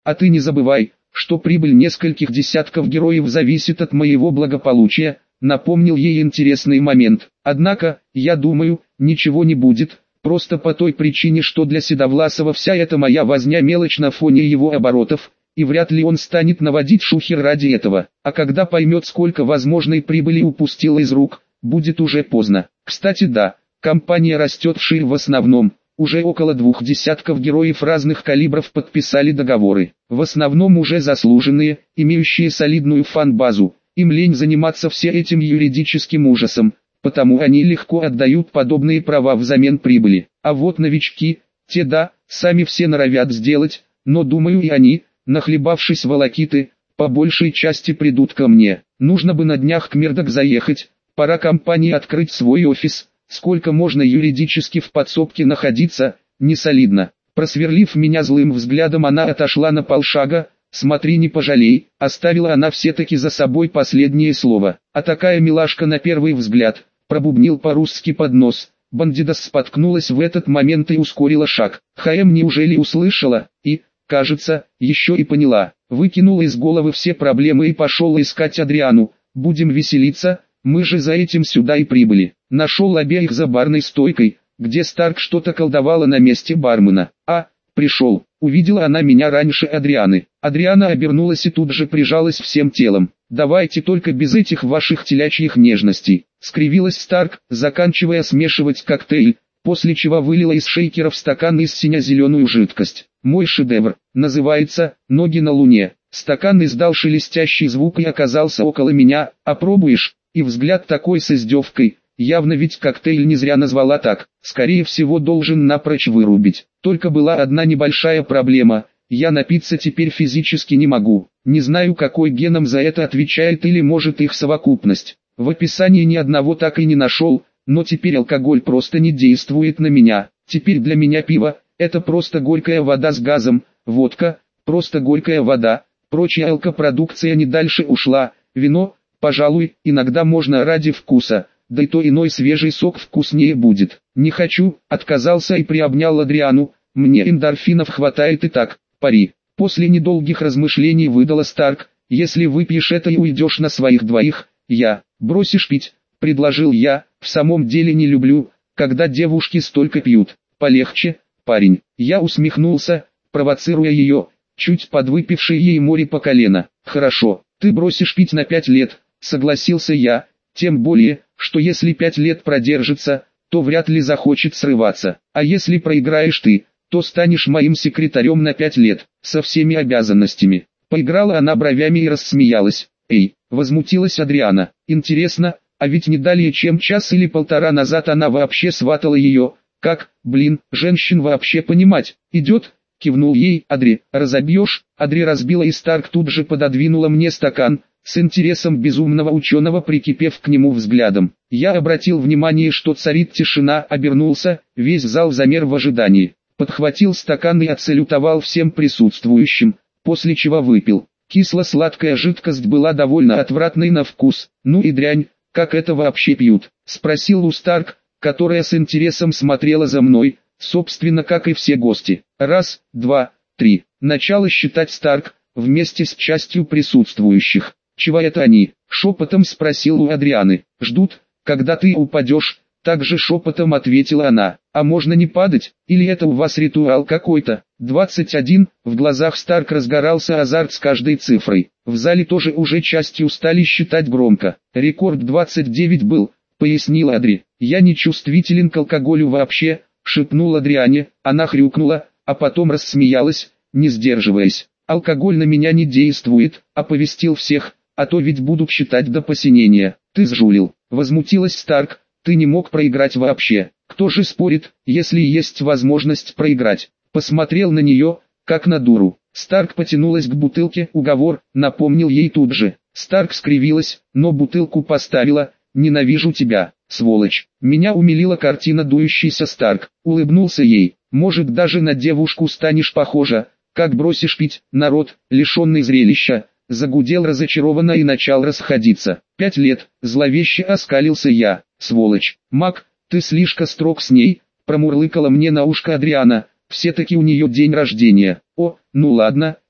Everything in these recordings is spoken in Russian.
А ты не забывай, что прибыль нескольких десятков героев зависит от моего благополучия, напомнил ей интересный момент. Однако, я думаю, ничего не будет, просто по той причине, что для Седовласова вся эта моя возня мелочь на фоне его оборотов, и вряд ли он станет наводить шухер ради этого. А когда поймет, сколько возможной прибыли упустил из рук, будет уже поздно. Кстати, да, компания растет вширь в основном. Уже около 2 десятков героев разных калибров подписали договоры. В основном уже заслуженные, имеющие солидную фан-базу. Им лень заниматься всем этим юридическим ужасом, потому они легко отдают подобные права взамен прибыли. А вот новички, те да, сами все норовят сделать, но думаю и они, нахлебавшись волокиты, по большей части придут ко мне. Нужно бы на днях к Мирдок заехать, пора компании открыть свой офис. Сколько можно юридически в подсобке находиться, не солидно. Просверлив меня злым взглядом, она отошла на полшага. Смотри, не пожалей, оставила она все-таки за собой последнее слово. А такая милашка на первый взгляд, пробубнил по-русски под нос. Бандида споткнулась в этот момент и ускорила шаг. ХМ неужели услышала, и, кажется, еще и поняла. Выкинула из головы все проблемы и пошел искать Адриану. Будем веселиться, мы же за этим сюда и прибыли. Нашел обеих за барной стойкой, где Старк что-то колдовала на месте бармена. Пришел. Увидела она меня раньше Адрианы. Адриана обернулась и тут же прижалась всем телом. «Давайте только без этих ваших телячьих нежностей», — скривилась Старк, заканчивая смешивать коктейль, после чего вылила из шейкера в стакан из сине-зеленую жидкость. «Мой шедевр, называется «Ноги на луне». Стакан издал шелестящий звук и оказался около меня. «Опробуешь?» И взгляд такой с издевкой. Явно ведь коктейль не зря назвала так. Скорее всего должен напрочь вырубить. Только была одна небольшая проблема. Я напиться теперь физически не могу. Не знаю, какой геном за это отвечает или может их совокупность. В описании ни одного так и не нашел, но теперь алкоголь просто не действует на меня. Теперь для меня пиво – это просто горькая вода с газом, водка – просто горькая вода, прочая алкопродукция не дальше ушла, вино, пожалуй, иногда можно ради вкуса. Да и то иной свежий сок вкуснее будет. Не хочу, отказался и приобнял Адриану, мне эндорфинов хватает и так, пари. После недолгих размышлений выдала Старк, если выпьешь это и уйдешь на своих двоих, бросишь пить, предложил я, в самом деле не люблю, когда девушки столько пьют. Полегче, парень. Я усмехнулся, провоцируя ее, чуть подвыпившей ей море по колено. Хорошо, ты бросишь пить на 5 лет, согласился я, тем более, что если 5 лет продержится, то вряд ли захочет срываться. А если проиграешь ты, то станешь моим секретарем на 5 лет, со всеми обязанностями. Поиграла она бровями и рассмеялась. Эй, возмутилась Адриана. Интересно, а ведь не далее чем час или полтора назад она вообще сватала ее. Как, женщин вообще понимать? Идет? Кивнул ей. Адри, разобьешь? Адри разбила и Старк тут же пододвинула мне стакан, с интересом безумного ученого прикипев к нему взглядом. Я обратил внимание, что царит тишина, обернулся, весь зал замер в ожидании. Подхватил стакан и отсалютовал всем присутствующим, после чего выпил. Кисло-сладкая жидкость была довольно отвратной на вкус. Ну и дрянь, как это вообще пьют? Спросил у Старк, которая с интересом смотрела за мной, собственно как и все гости. Раз, два, три. Начало считать Старк, вместе с частью присутствующих. «Чего это они?» — шепотом спросил у Адрианы. «Ждут, когда ты упадешь», — также шепотом ответила она. «А можно не падать, или это у вас ритуал какой-то?» 21. В глазах Старк разгорался азарт с каждой цифрой. В зале тоже уже частью стали считать громко. «Рекорд 29 был», — пояснила Адри. «Я не чувствителен к алкоголю вообще», — шепнул Адриане. Она хрюкнула, а потом рассмеялась, не сдерживаясь. «Алкоголь на меня не действует», — оповестил всех. «А то ведь будут считать до посинения». «Ты сжулил», — возмутилась Старк, — «ты не мог проиграть вообще». «Кто же спорит, если есть возможность проиграть?» Посмотрел на нее, как на дуру. Старк потянулась к бутылке, уговор, напомнил ей тут же. Старк скривилась, но бутылку поставила. «Ненавижу тебя, сволочь». Меня умилила картина дующейся Старк. Улыбнулся ей. «Может, даже на девушку станешь похожа, как бросишь пить, народ, лишенный зрелища». Загудел разочарованно и начал расходиться. 5 лет, зловеще оскалился я. «Сволочь, Мак, ты слишком строг с ней», промурлыкала мне на ушко Адриана. «Все-таки у нее день рождения». «О, ну ладно,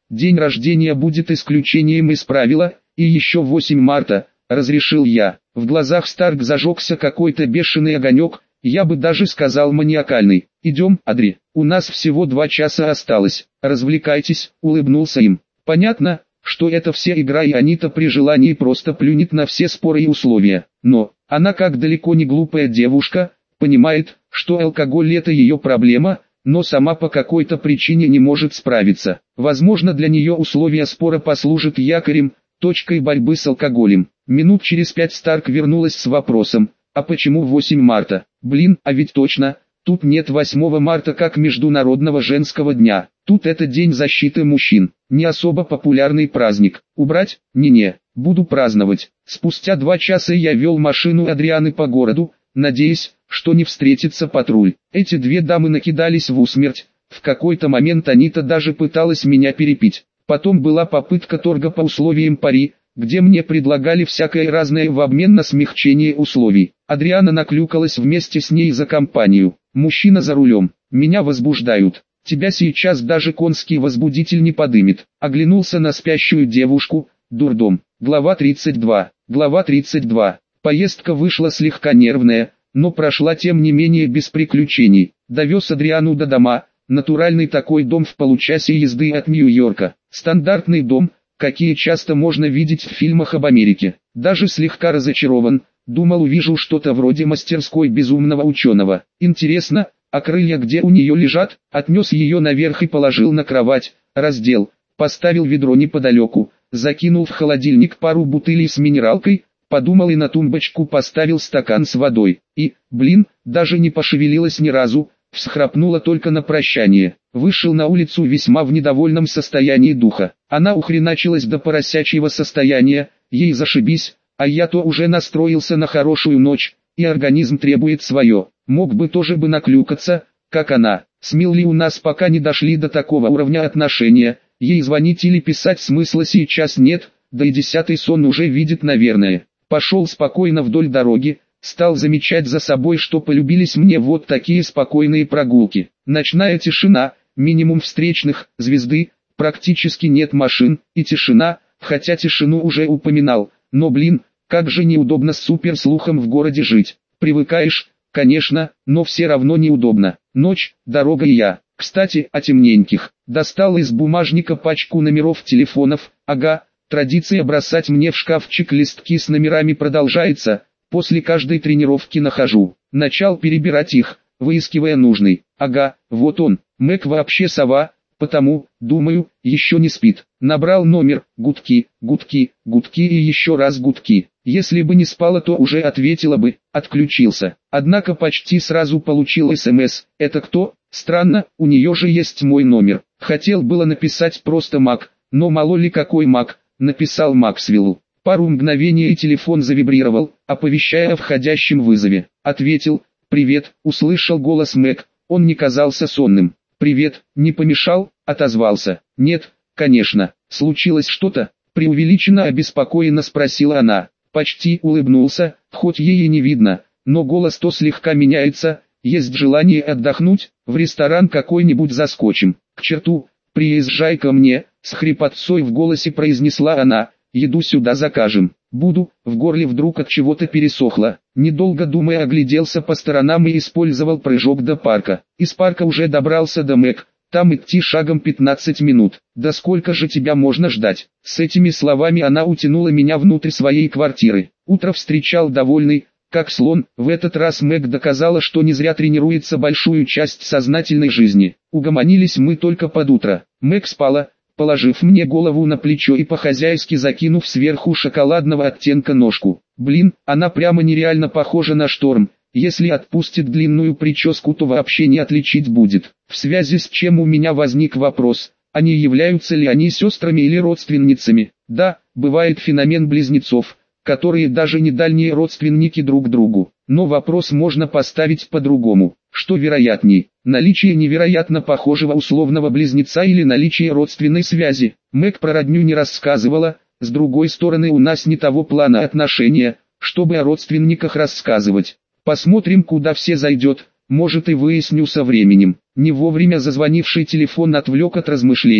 День рождения будет исключением из правила, и еще 8 марта, разрешил я. В глазах Старк зажегся какой-то бешеный огонек, я бы даже сказал маниакальный. Идем, Адри, у нас всего 2 часа осталось, развлекайтесь, улыбнулся им. Понятно, что это вся игра и Анита при желании просто плюнет на все споры и условия. Но, она как далеко не глупая девушка, понимает, что алкоголь это ее проблема, но сама по какой-то причине не может справиться. Возможно, для нее условия спора послужат якорем, точкой борьбы с алкоголем. Минут через 5 Старк вернулась с вопросом: а почему 8 марта? Блин, а ведь точно, тут нет 8 марта как Международного женского дня. Тут это День защиты мужчин, не особо популярный праздник. Убрать? Не-не, буду праздновать. Спустя 2 часа я вел машину Адрианы по городу, надеясь, что не встретится патруль. Эти 2 дамы накидались в усмерть, в какой-то момент Анита даже пыталась меня перепить. Потом была попытка торга по условиям пари, где мне предлагали всякое разное в обмен на смягчение условий. Адриана наклюкалась вместе с ней за компанию. Мужчина за рулем. Меня возбуждают. Тебя сейчас даже конский возбудитель не подымет. Оглянулся на спящую девушку. Дурдом. Глава 32. Глава 32. Поездка вышла слегка нервная, но прошла тем не менее без приключений. Довез Адриану до дома, натуральный такой дом в получасе езды от Нью-Йорка. Стандартный дом, какие часто можно видеть в фильмах об Америке. Даже слегка разочарован, думал увижу что-то вроде мастерской безумного ученого. Интересно, а крылья где у нее лежат? Отнес ее наверх и положил на кровать, раздел, поставил ведро неподалеку, закинул в холодильник пару бутылей с минералкой, подумал и на тумбочку поставил стакан с водой. И, блин, даже не пошевелилась ни разу, всхрапнула только на прощание. Вышел на улицу весьма в недовольном состоянии духа. Она ухреначилась до поросячьего состояния, ей зашибись, а я-то уже настроился на хорошую ночь, и организм требует свое. Мог бы тоже бы наклюкаться, как она. С Милли у нас пока не дошли до такого уровня отношения, ей звонить или писать смысла сейчас нет, да и 10-й сон уже видит наверное. Пошел спокойно вдоль дороги, стал замечать за собой, что полюбились мне вот такие спокойные прогулки. Ночная тишина, минимум встречных, звезды, практически нет машин, и тишина, хотя тишину уже упоминал, но блин, как же неудобно с суперслухом в городе жить. Привыкаешь, конечно, но все равно неудобно. Ночь, дорога и я. Кстати, о темненьких. Достал из бумажника пачку номеров телефонов, ага, традиция бросать мне в шкафчик листки с номерами продолжается. После каждой тренировки нахожу. Начал перебирать их, выискивая нужный. Ага, вот он. Мэг вообще сова, потому, думаю, еще не спит. Набрал номер, гудки, гудки, гудки и еще раз гудки. Если бы не спала, то уже ответила бы, отключился. Однако почти сразу получил СМС. Это кто? Странно, у нее же есть мой номер. Хотел было написать просто Мак, но мало ли какой Мак, написал Максвеллу. Пару мгновений и телефон завибрировал, оповещая о входящем вызове. Ответил: «Привет», услышал голос Мэг, он не казался сонным. «Привет, не помешал?» — отозвался. «Нет, конечно, случилось что-то?» — преувеличенно обеспокоенно спросила она. Почти улыбнулся, хоть ей и не видно, но голос то слегка меняется. «Есть желание отдохнуть, в ресторан какой-нибудь заскочим». «К черту, приезжай ко мне», — с хрипотцой в голосе произнесла она. «Еду сюда закажем». «Буду», в горле вдруг от чего-то пересохло. Недолго думая огляделся по сторонам и использовал прыжок до парка. Из парка уже добрался до Мэг, там идти шагом 15 минут. «Да сколько же тебя можно ждать?» С этими словами она утянула меня внутрь своей квартиры. Утро встречал довольный, как слон. В этот раз Мэг доказала, что не зря тренируется большую часть сознательной жизни. Угомонились мы только под утро. Мэг спала, положив мне голову на плечо и по-хозяйски закинув сверху шоколадного оттенка ножку. Блин, она прямо нереально похожа на Шторм. Если отпустит длинную прическу, то вообще не отличить будет. В связи с чем у меня возник вопрос, а не являются ли они сестрами или родственницами? Да, бывает феномен близнецов, которые даже не дальние родственники друг другу. Но вопрос можно поставить по-другому. Что вероятней, наличие невероятно похожего условного близнеца или наличие родственной связи? Мэг про родню не рассказывала, с другой стороны у нас не того плана отношения, чтобы о родственниках рассказывать. Посмотрим, куда все зайдет, может и выясню со временем. Не вовремя зазвонивший телефон отвлек от размышлений,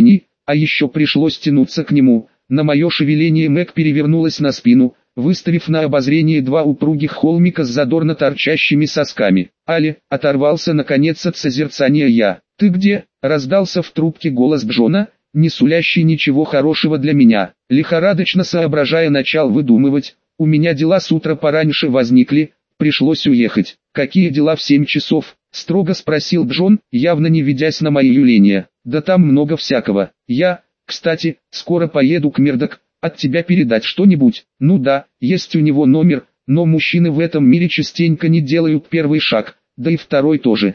а еще пришлось тянуться к нему. На мое шевеление Мэг перевернулась на спину, выставив на обозрение два упругих холмика с задорно торчащими сосками. «Али!» — оторвался наконец от созерцания я. «Ты где?» — раздался в трубке голос Джона, не сулящий ничего хорошего для меня. Лихорадочно соображая, начал выдумывать. «У меня дела с утра пораньше возникли, пришлось уехать». «Какие дела в 7 часов?» — строго спросил Джон, явно не ведясь на мои юления. «Да там много всякого. Кстати, скоро поеду к Мирдок. От тебя передать что-нибудь?» «Ну да, есть у него номер, но мужчины в этом мире частенько не делают первый шаг, да и второй тоже.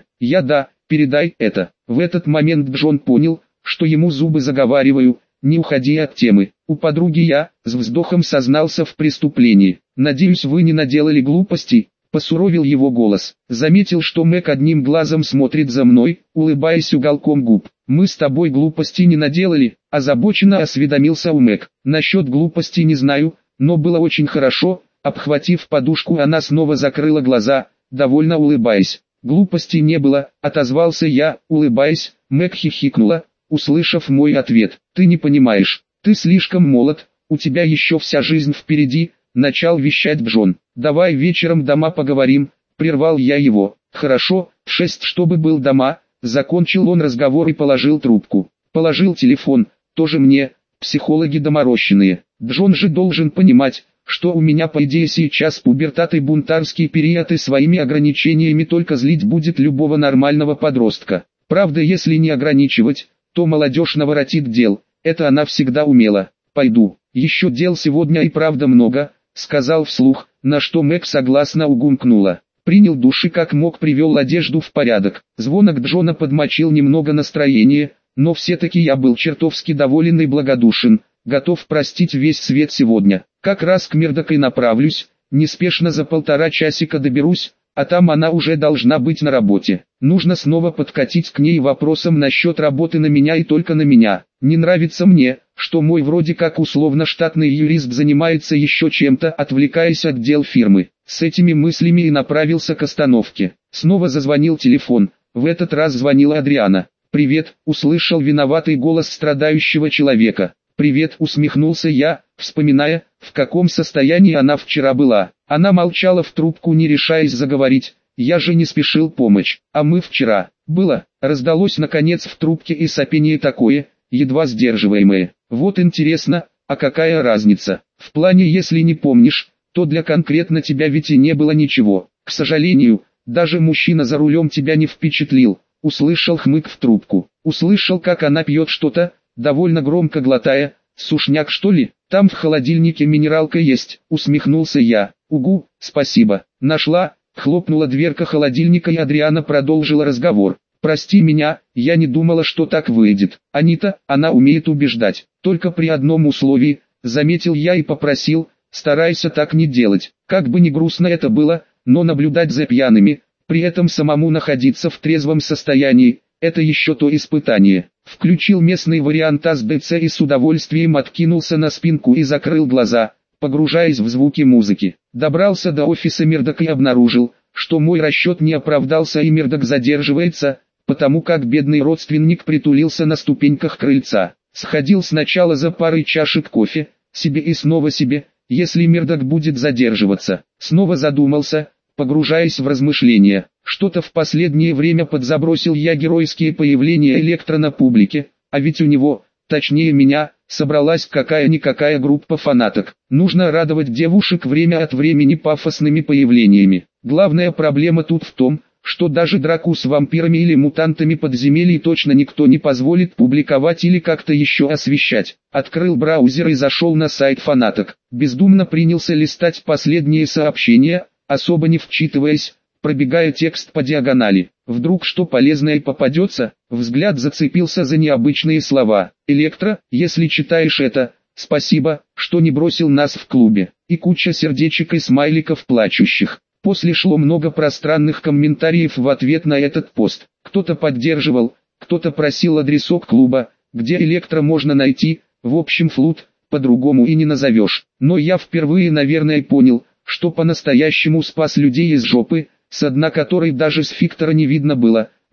Передай это». В этот момент Джон понял, что ему зубы заговариваю, не уходи от темы. «У подруги я», с вздохом сознался в преступлении. «Надеюсь, вы не наделали глупостей?» Посуровил его голос. Заметил, что Мэг одним глазом смотрит за мной, улыбаясь уголком губ. «Мы с тобой глупостей не наделали», озабоченно осведомился у Мэг. «Насчет глупостей не знаю, но было очень хорошо». Обхватив подушку, она снова закрыла глаза, довольно улыбаясь. «Глупостей не было», отозвался я, улыбаясь. Мэг хихикнула, услышав мой ответ. «Ты не понимаешь, ты слишком молод, у тебя еще вся жизнь впереди», начал вещать Джон. «Давай вечером дома поговорим», прервал я его. «Хорошо, в 6 чтобы был дома», закончил он разговор и положил трубку. Положил телефон, тоже мне, психологи доморощенные. Джон же должен понимать, что у меня по идее сейчас пубертат и бунтарский период, и своими ограничениями только злить будет любого нормального подростка. Правда, если не ограничивать, то молодежь наворотит дел, это она всегда умела. «Пойду, еще дел сегодня и правда много», сказал вслух, на что Мэг согласно угумкнула. Принял душ и как мог привел одежду в порядок. Звонок Джона подмочил немного настроение, но все-таки я был чертовски доволен и благодушен, готов простить весь свет сегодня. Как раз к Мирдок и направлюсь, неспешно за 1,5 часика доберусь, а там она уже должна быть на работе. Нужно снова подкатить к ней вопросом насчет работы на меня и только на меня. Не нравится мне, что мой вроде как условно-штатный юрист занимается еще чем-то, отвлекаясь от дел фирмы. С этими мыслями и направился к остановке. Снова зазвонил телефон, в этот раз звонила Адриана. «Привет», услышал виноватый голос страдающего человека. «Привет», усмехнулся я, вспоминая, в каком состоянии она вчера была. Она молчала в трубку, не решаясь заговорить. Я же не спешил помочь. «А мы вчера...» «Было», раздалось наконец в трубке, и сопение такое, едва сдерживаемое. «Вот интересно, а какая разница? В плане, если не помнишь, то для конкретно тебя ведь и не было ничего. К сожалению, даже мужчина за рулем тебя не впечатлил». Услышал хмык в трубку. Услышал, как она пьет что-то, довольно громко глотая. «Сушняк что ли? Там в холодильнике минералка есть», усмехнулся я. «Угу, спасибо. Нашла». Хлопнула дверка холодильника, и Адриана продолжила разговор. «Прости меня, я не думала, что так выйдет. Анита, она умеет убеждать. Только при одном условии», заметил я и попросил, старайся так не делать. Как бы ни грустно это было, но наблюдать за пьяными, при этом самому находиться в трезвом состоянии, это еще то испытание. Включил местный вариант АСДЦ и с удовольствием откинулся на спинку и закрыл глаза, погружаясь в звуки музыки. Добрался до офиса Мирдок и обнаружил, что мой расчет не оправдался, и Мирдок задерживается, потому как бедный родственник притулился на ступеньках крыльца. Сходил сначала за парой чашек кофе, себе и снова себе, если Мирдок будет задерживаться. Снова задумался, погружаясь в размышления. Что-то в последнее время подзабросил я геройские появления Электро на публике, а ведь у него, точнее меня, собралась какая-никакая группа фанаток. Нужно радовать девушек время от времени пафосными появлениями. Главная проблема тут в том, что даже драку с вампирами или мутантами подземелий точно никто не позволит публиковать или как-то еще освещать. Открыл браузер и зашел на сайт фанаток. Бездумно принялся листать последние сообщения, особо не вчитываясь, пробегая текст по диагонали. Вдруг что полезное попадется, взгляд зацепился за необычные слова. «Электро, если читаешь это, спасибо, что не бросил нас в клубе». И куча сердечек и смайликов плачущих. После шло много пространных комментариев в ответ на этот пост. Кто-то поддерживал, кто-то просил адресок клуба, где Электро можно найти, в общем флут, по-другому и не назовешь. Но я впервые, наверное, понял, что по-настоящему спас людей из жопы, с дна которой даже с фиктора не видно было.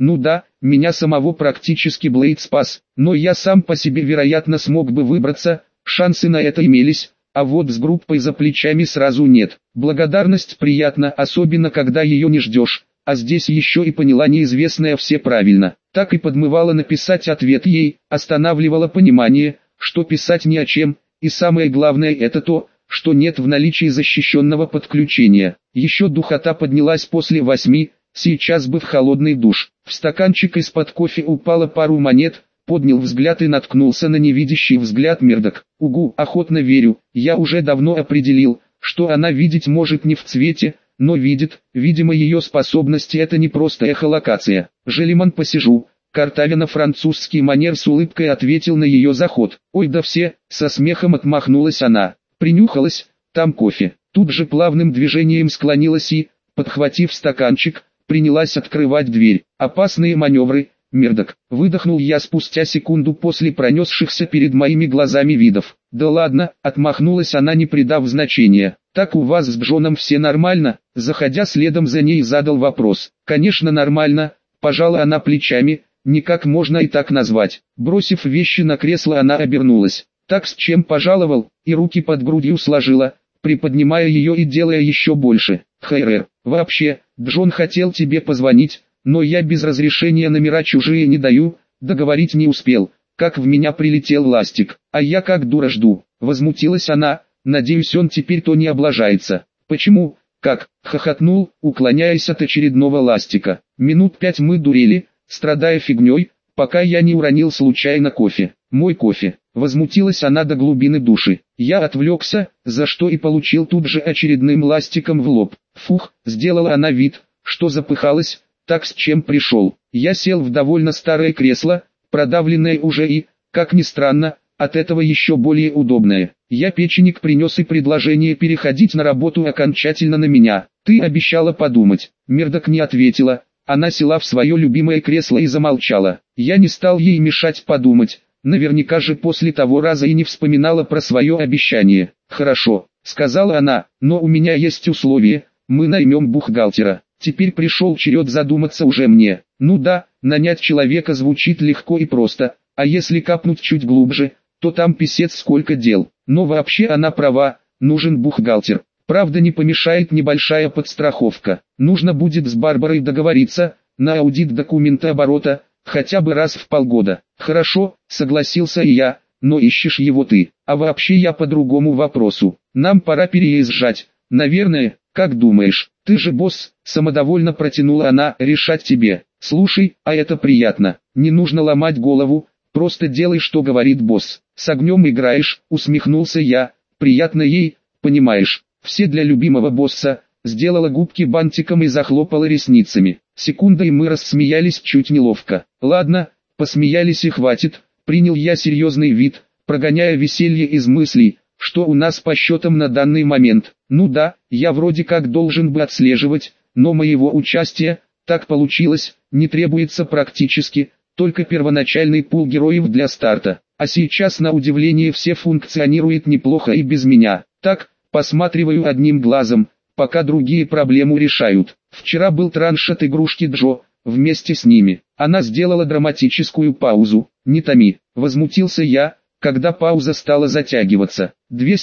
Ну да, меня самого практически Блейд спас, но я сам по себе вероятно смог бы выбраться, шансы на это имелись, а вот с группой за плечами сразу нет. Благодарность приятна, особенно когда ее не ждешь, а здесь еще и поняла неизвестное все правильно. Так и подмывала написать ответ ей, останавливала понимание, что писать ни о чем, и самое главное это то, что нет в наличии защищенного подключения. Еще духота поднялась после 8, сейчас бы в холодный душ. В стаканчик из-под кофе упало пару монет, поднял взгляд и наткнулся на невидящий взгляд Мердок. Угу, охотно верю, я уже давно определил, что она видеть может не в цвете, но видит, видимо ее способности это не просто эхолокация. Желеман посижу. Картавя на французский манер с улыбкой ответил на ее заход. Ой да все, со смехом отмахнулась она. Принюхалась, там кофе. Тут же плавным движением склонилась и, подхватив стаканчик, принялась открывать дверь. Опасные маневры, Мердок. Выдохнул я спустя секунду после пронесшихся перед моими глазами видов. Да ладно, отмахнулась она не придав значения. Так у вас с Джоном все нормально? Заходя следом за ней задал вопрос. Конечно нормально, пожала она плечами. Никак можно и так назвать. Бросив вещи на кресло она обернулась. Так с чем пожаловал, и руки под грудью сложила, приподнимая ее и делая еще больше. Хайрер, вообще, Джон хотел тебе позвонить, но я без разрешения номера чужие не даю, договорить не успел, как в меня прилетел ластик, а я как дура жду. Возмутилась она, надеюсь он теперь-то не облажается. Почему? Как? Хохотнул, уклоняясь от очередного ластика. Минут 5 мы дурели, страдая фигней, пока я не уронил случайно кофе. Мой кофе. Возмутилась она до глубины души. Я отвлекся, за что и получил тут же очередным ластиком в лоб. Фух, сделала она вид, что запыхалась, так с чем пришел. Я сел в довольно старое кресло, продавленное уже и, как ни странно, от этого еще более удобное. Я печенек принес и предложение переходить на работу окончательно на меня. Ты обещала подумать. Мердок не ответила. Она села в свое любимое кресло и замолчала. Я не стал ей мешать подумать. Наверняка же после того раза и не вспоминала про свое обещание. «Хорошо», — сказала она, — «но у меня есть условие, мы наймем бухгалтера». Теперь пришел черед задуматься уже мне. Ну да, нанять человека звучит легко и просто, а если капнуть чуть глубже, то там писец сколько дел. Но вообще она права, нужен бухгалтер. Правда не помешает небольшая подстраховка. Нужно будет с Барбарой договориться, на аудит документооборота, хотя бы раз в полгода. Хорошо, согласился и я, но ищешь его ты. А вообще я по другому вопросу. Нам пора переезжать, наверное, как думаешь? Ты же босс, самодовольно протянула она, решать тебе. Слушай, а это приятно, не нужно ломать голову, просто делай что говорит босс. С огнем играешь, усмехнулся я, приятно ей, понимаешь. Все для любимого босса, сделала губки бантиком и захлопала ресницами. Секунда и мы рассмеялись чуть неловко. Ладно, посмеялись и хватит, принял я серьезный вид, прогоняя веселье из мыслей, что у нас по счетам на данный момент. Ну да, я вроде как должен бы отслеживать, но моего участия, так получилось, не требуется практически, только первоначальный пул героев для старта. А сейчас на удивление все функционирует неплохо и без меня. Так, посматриваю одним глазом, пока другие проблему решают. Вчера был транш от игрушки Джо, вместе с ними. Она сделала драматическую паузу. Не томи, возмутился я, когда пауза стала затягиваться.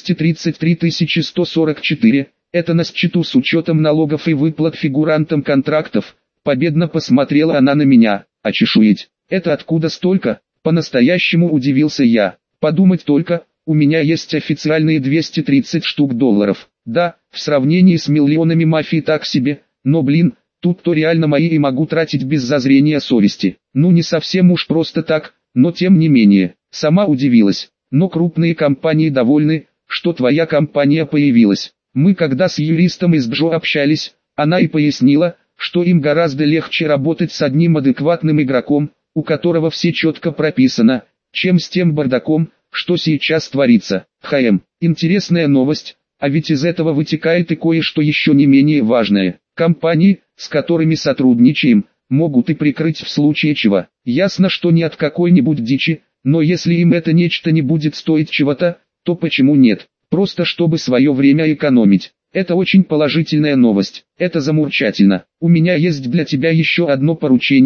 233 144, это на счету с учетом налогов и выплат фигурантам контрактов. Победно посмотрела она на меня. Очешуеть, это откуда столько? По-настоящему удивился я. Подумать только, у меня есть официальные 230 штук долларов. Да, в сравнении с миллионами мафии так себе, но блин, тут-то реально мои и могу тратить без зазрения совести. Ну не совсем уж просто так, но тем не менее, сама удивилась. Но крупные компании довольны, что твоя компания появилась. Мы когда с юристом из Джо общались, она и пояснила, что им гораздо легче работать с одним адекватным игроком, у которого все четко прописано, чем с тем бардаком, что сейчас творится. Интересная новость, а ведь из этого вытекает и кое-что еще не менее важное. Компании, с которыми сотрудничаем, могут и прикрыть в случае чего. Ясно, что не от какой-нибудь дичи, но если им это нечто не будет стоить чего-то, то почему нет? Просто чтобы свое время экономить. Это очень положительная новость. Это замурчательно. У меня есть для тебя еще одно поручение.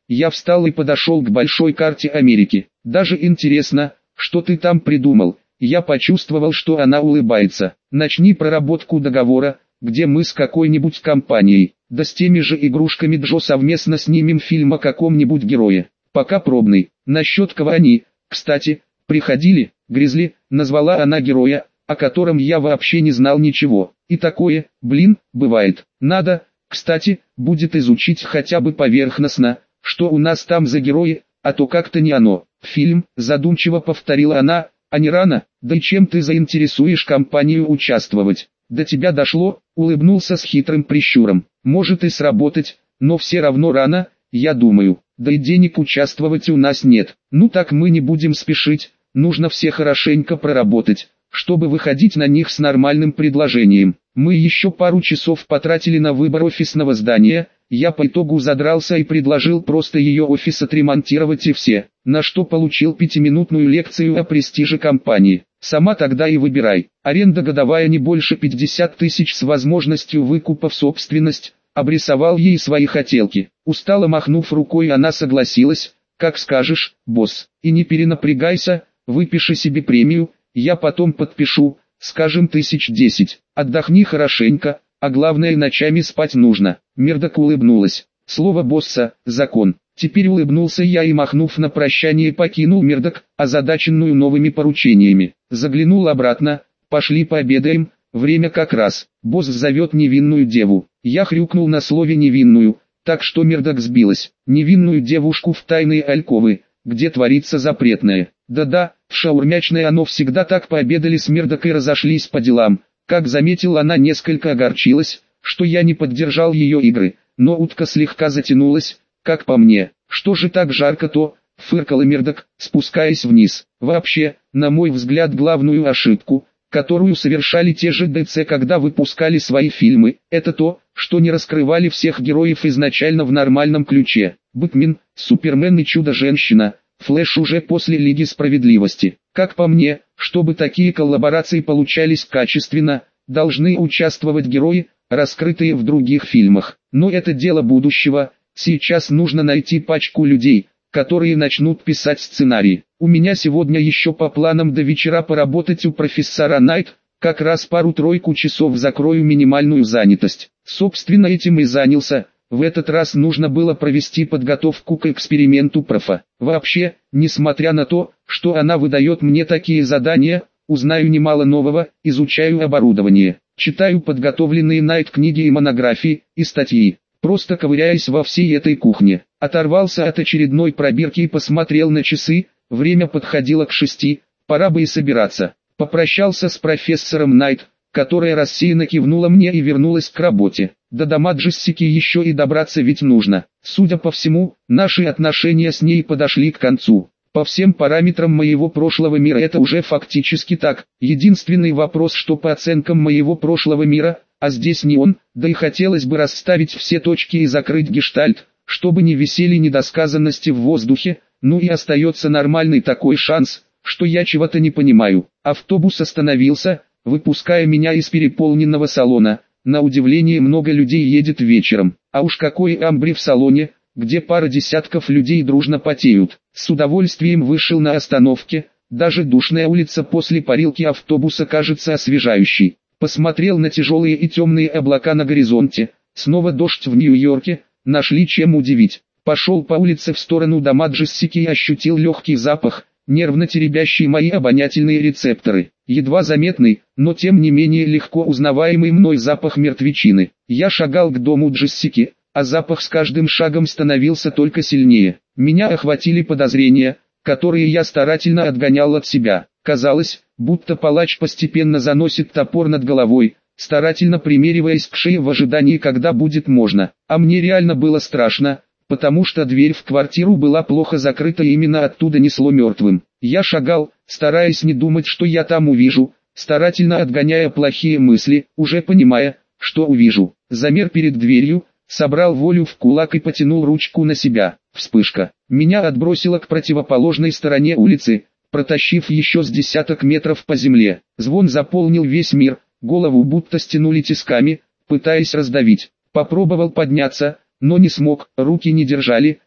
Я встал и подошел к большой карте Америки. Даже интересно, что ты там придумал. Я почувствовал, что она улыбается. Начни проработку договора, где мы с какой-нибудь компанией, да с теми же игрушками Джо совместно снимем фильм о каком-нибудь герое. Пока пробный. Насчет кого они, кстати, приходили, Гризли, назвала она героя, о котором я вообще не знал ничего. И такое, блин, бывает. Надо, кстати, будет изучить хотя бы поверхностно, что у нас там за герои, а то как-то не оно. Фильм, задумчиво повторила она, а не рано, да и чем ты заинтересуешь компанию участвовать? До тебя дошло, улыбнулся с хитрым прищуром. Может и сработать, но все равно рано, я думаю. Да и денег участвовать у нас нет. Ну так мы не будем спешить, нужно все хорошенько проработать, чтобы выходить на них с нормальным предложением. Мы еще пару часов потратили на выбор офисного здания, я по итогу задрался и предложил просто ее офис отремонтировать и все, на что получил 5-минутную лекцию о престиже компании. Сама тогда и выбирай. Аренда годовая не больше 50 тысяч с возможностью выкупа в собственность. Обрисовал ей свои хотелки. Устало махнув рукой, она согласилась. Как скажешь, босс. И не перенапрягайся, выпиши себе премию, я потом подпишу, скажем 1010. Отдохни хорошенько, а главное ночами спать нужно. Мердок улыбнулась. Слово босса – закон. Теперь улыбнулся я и, махнув на прощание, покинул Мердок, озадаченную новыми поручениями. Заглянул обратно, пошли пообедаем, время как раз. Босс зовет невинную деву. Я хрюкнул на слове невинную, так что Мердок сбилась. Невинную девушку в тайные альковы, где творится запретное. Да-да, в шаурмячной оно всегда так. Пообедали с Мердок и разошлись по делам. Как заметил, она несколько огорчилась, что я не поддержал ее игры, но утка слегка затянулась. Как по мне, что же так жарко-то, фыркала Мердок, спускаясь вниз. Вообще, на мой взгляд, главную ошибку, которую совершали те же ДЦ, когда выпускали свои фильмы, это то, что не раскрывали всех героев изначально в нормальном ключе. Бэтмен, Супермен и Чудо-женщина, Флэш уже после Лиги Справедливости. Как по мне, чтобы такие коллаборации получались качественно, должны участвовать герои, раскрытые в других фильмах. Но это дело будущего. Сейчас нужно найти пачку людей, которые начнут писать сценарии. У меня сегодня еще по планам до вечера поработать у профессора Найт, как раз пару-тройку часов закрою минимальную занятость. Собственно, этим и занялся. В этот раз нужно было провести подготовку к эксперименту профа. Вообще, несмотря на то, что она выдает мне такие задания, узнаю немало нового, изучаю оборудование, читаю подготовленные Найт книги и монографии, и статьи. Просто ковыряясь во всей этой кухне, оторвался от очередной пробирки и посмотрел на часы, время подходило к 6, пора бы и собираться. Попрощался с профессором Найт, которая рассеянно кивнула мне и вернулась к работе. До дома Джессики еще и добраться ведь нужно. Судя по всему, наши отношения с ней подошли к концу. По всем параметрам моего прошлого мира это уже фактически так. Единственный вопрос, что по оценкам моего прошлого мира, а здесь не он, да и хотелось бы расставить все точки и закрыть гештальт, чтобы не висели недосказанности в воздухе, ну и остается нормальный такой шанс, что я чего-то не понимаю. Автобус остановился, выпуская меня из переполненного салона. На удивление много людей едет вечером, а уж какой амбре в салоне, где пара десятков людей дружно потеют. С удовольствием вышел на остановке, даже душная улица после парилки автобуса кажется освежающей. Посмотрел на тяжелые и темные облака на горизонте, снова дождь в Нью-Йорке, нашли чем удивить. Пошел по улице в сторону дома Джессики и ощутил легкий запах, нервно теребящий мои обонятельные рецепторы. Едва заметный, но тем не менее легко узнаваемый мной запах мертвечины. Я шагал к дому Джессики, а запах с каждым шагом становился только сильнее. Меня охватили подозрения, которые я старательно отгонял от себя. Казалось, будто палач постепенно заносит топор над головой, старательно примериваясь к шее в ожидании, когда будет можно. А мне реально было страшно, потому что дверь в квартиру была плохо закрыта и именно оттуда несло мертвым. Я шагал, стараясь не думать, что я там увижу, старательно отгоняя плохие мысли, уже понимая, что увижу. Замер перед дверью, собрал волю в кулак и потянул ручку на себя. Вспышка. Меня отбросило к противоположной стороне улицы, протащив еще с десяток метров по земле. Звон заполнил весь мир, голову будто стянули тисками, пытаясь раздавить. Попробовал подняться, но не смог, руки не держали,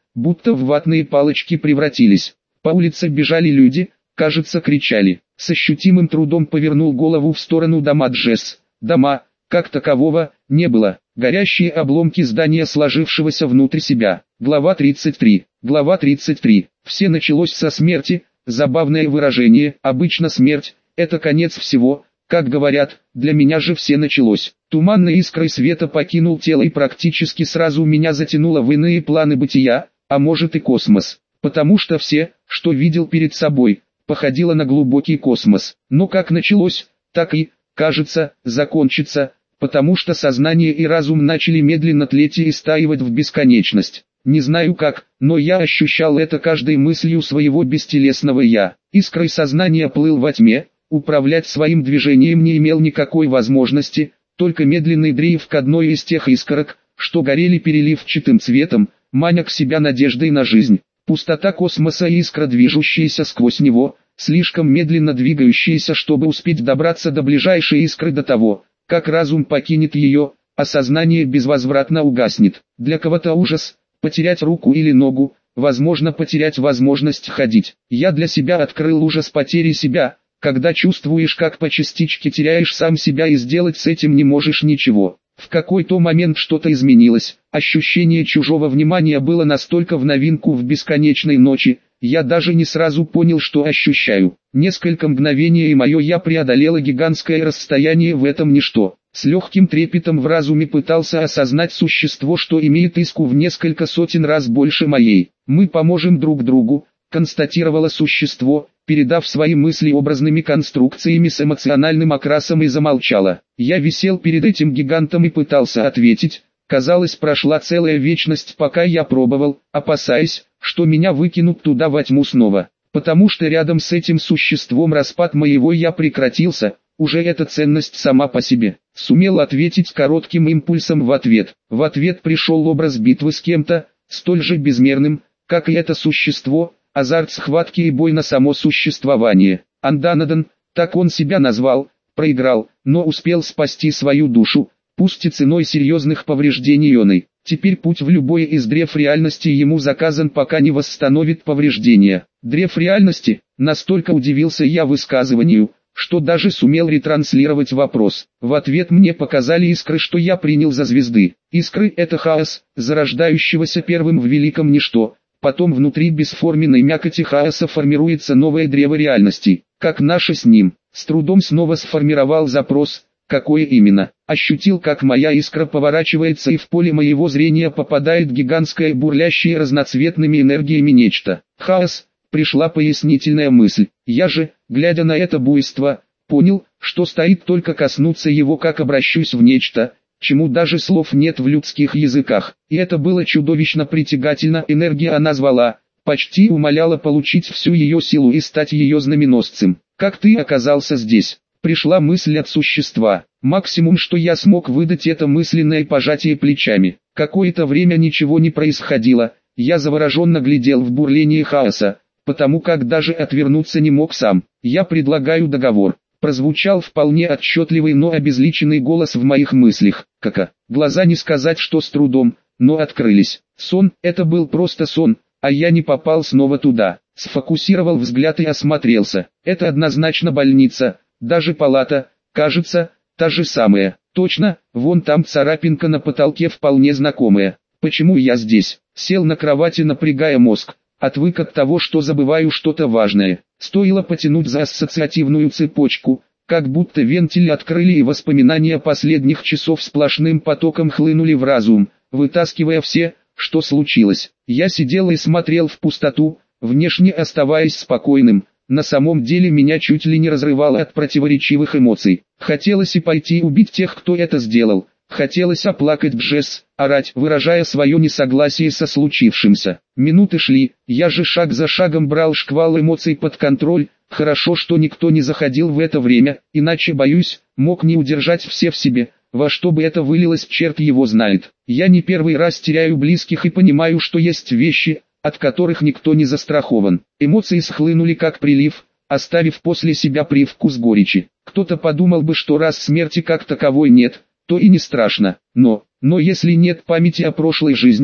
будто в ватные палочки превратились. По улице бежали люди, кажется, кричали. С ощутимым трудом повернул голову в сторону дома Джесс. Дома, как такового, не было. Горящие обломки здания, сложившегося внутрь себя. Глава 33. Глава 33. Все началось со смерти. Забавное выражение. Обычно смерть – это конец всего. Как говорят, для меня же все началось. Туманной искрой света покинул тело и практически сразу меня затянуло в иные планы бытия, а может и космос. Потому что все, что видел перед собой, походило на глубокий космос. Но как началось, так и, кажется, закончится, потому что сознание и разум начали медленно тлеть и истаивать в бесконечность. Не знаю как, но я ощущал это каждой мыслью своего бестелесного «я». Искрой сознания плыл во тьме, управлять своим движением не имел никакой возможности, только медленный дрейф к одной из тех искорок, что горели переливчатым цветом, маня к себя надеждой на жизнь. Пустота космоса и искра, движущаяся сквозь него, слишком медленно двигающаяся, чтобы успеть добраться до ближайшей искры до того, как разум покинет ее, а сознание безвозвратно угаснет. Для кого-то ужас – потерять руку или ногу, возможно потерять возможность ходить. Я для себя открыл ужас потери себя, когда чувствуешь, как по частичке теряешь сам себя и сделать с этим не можешь ничего. В какой-то момент что-то изменилось, ощущение чужого внимания было настолько в новинку в бесконечной ночи, я даже не сразу понял, что ощущаю. Несколько мгновений и мое «я» преодолело гигантское расстояние в этом ничто. С легким трепетом в разуме пытался осознать существо, что имеет иску в несколько сотен раз больше моей. «Мы поможем друг другу», констатировало существо, передав свои мысли образными конструкциями с эмоциональным окрасом, и замолчало. Я висел перед этим гигантом и пытался ответить. Казалось, прошла целая вечность, пока я пробовал, опасаясь, что меня выкинут туда во тьму снова. Потому что рядом с этим существом распад моего «я» прекратился, уже эта ценность сама по себе. Сумел ответить коротким импульсом в ответ. В ответ пришел образ битвы с кем-то, столь же безмерным, как и это существо, азарт схватки и бой на само существование. Анданадан, так он себя назвал, проиграл, но успел спасти свою душу, пусть и ценой серьезных повреждений ионой. Теперь путь в любое из древ реальности ему заказан, пока не восстановит повреждения. Древ реальности, настолько удивился я высказыванию, что даже сумел ретранслировать вопрос. В ответ мне показали искры, что я принял за звезды. Искры — это хаос, зарождающегося первым в великом ничто. Потом внутри бесформенной мякоти хаоса формируется новое древо реальности, как наше с ним. С трудом снова сформировал запрос, какое именно. Ощутил, как моя искра поворачивается, и в поле моего зрения попадает гигантское, бурлящее разноцветными энергиями нечто. Хаос. Пришла пояснительная мысль. Я же, глядя на это буйство, понял, что стоит только коснуться его, как обращусь в нечто, чему даже слов нет в людских языках. И это было чудовищно притягательно. Энергия она звала, почти умоляла получить всю ее силу и стать ее знаменосцем. «Как ты оказался здесь?» Пришла мысль от существа. Максимум, что я смог выдать, это мысленное пожатие плечами. Какое-то время ничего не происходило, я завороженно глядел в бурление хаоса, потому как даже отвернуться не мог сам. «Я предлагаю договор». Прозвучал вполне отчетливый, но обезличенный голос в моих мыслях. Глаза не сказать, что с трудом, но открылись. Сон, это был просто сон, а я не попал снова туда. Сфокусировал взгляд и осмотрелся. Это однозначно больница, даже палата, кажется, та же самая. Точно, вон там царапинка на потолке вполне знакомая. Почему я здесь? Сел на кровати, напрягая мозг. Отвык от того, что забываю что-то важное. Стоило потянуть за ассоциативную цепочку, как будто вентиль открыли, и воспоминания последних часов сплошным потоком хлынули в разум, вытаскивая все, что случилось. Я сидел и смотрел в пустоту, внешне оставаясь спокойным. На самом деле меня чуть ли не разрывало от противоречивых эмоций. Хотелось и пойти убить тех, кто это сделал. Хотелось оплакать Джесс, орать, выражая свое несогласие со случившимся. Минуты шли, я же шаг за шагом брал шквал эмоций под контроль. Хорошо, что никто не заходил в это время, иначе, боюсь, мог не удержать все в себе. Во что бы это вылилось, черт его знает. Я не первый раз теряю близких и понимаю, что есть вещи, от которых никто не застрахован. Эмоции схлынули как прилив, оставив после себя привкус горечи. Кто-то подумал бы, что раз смерти как таковой нет, то и не страшно. Но если нет памяти о прошлой жизни,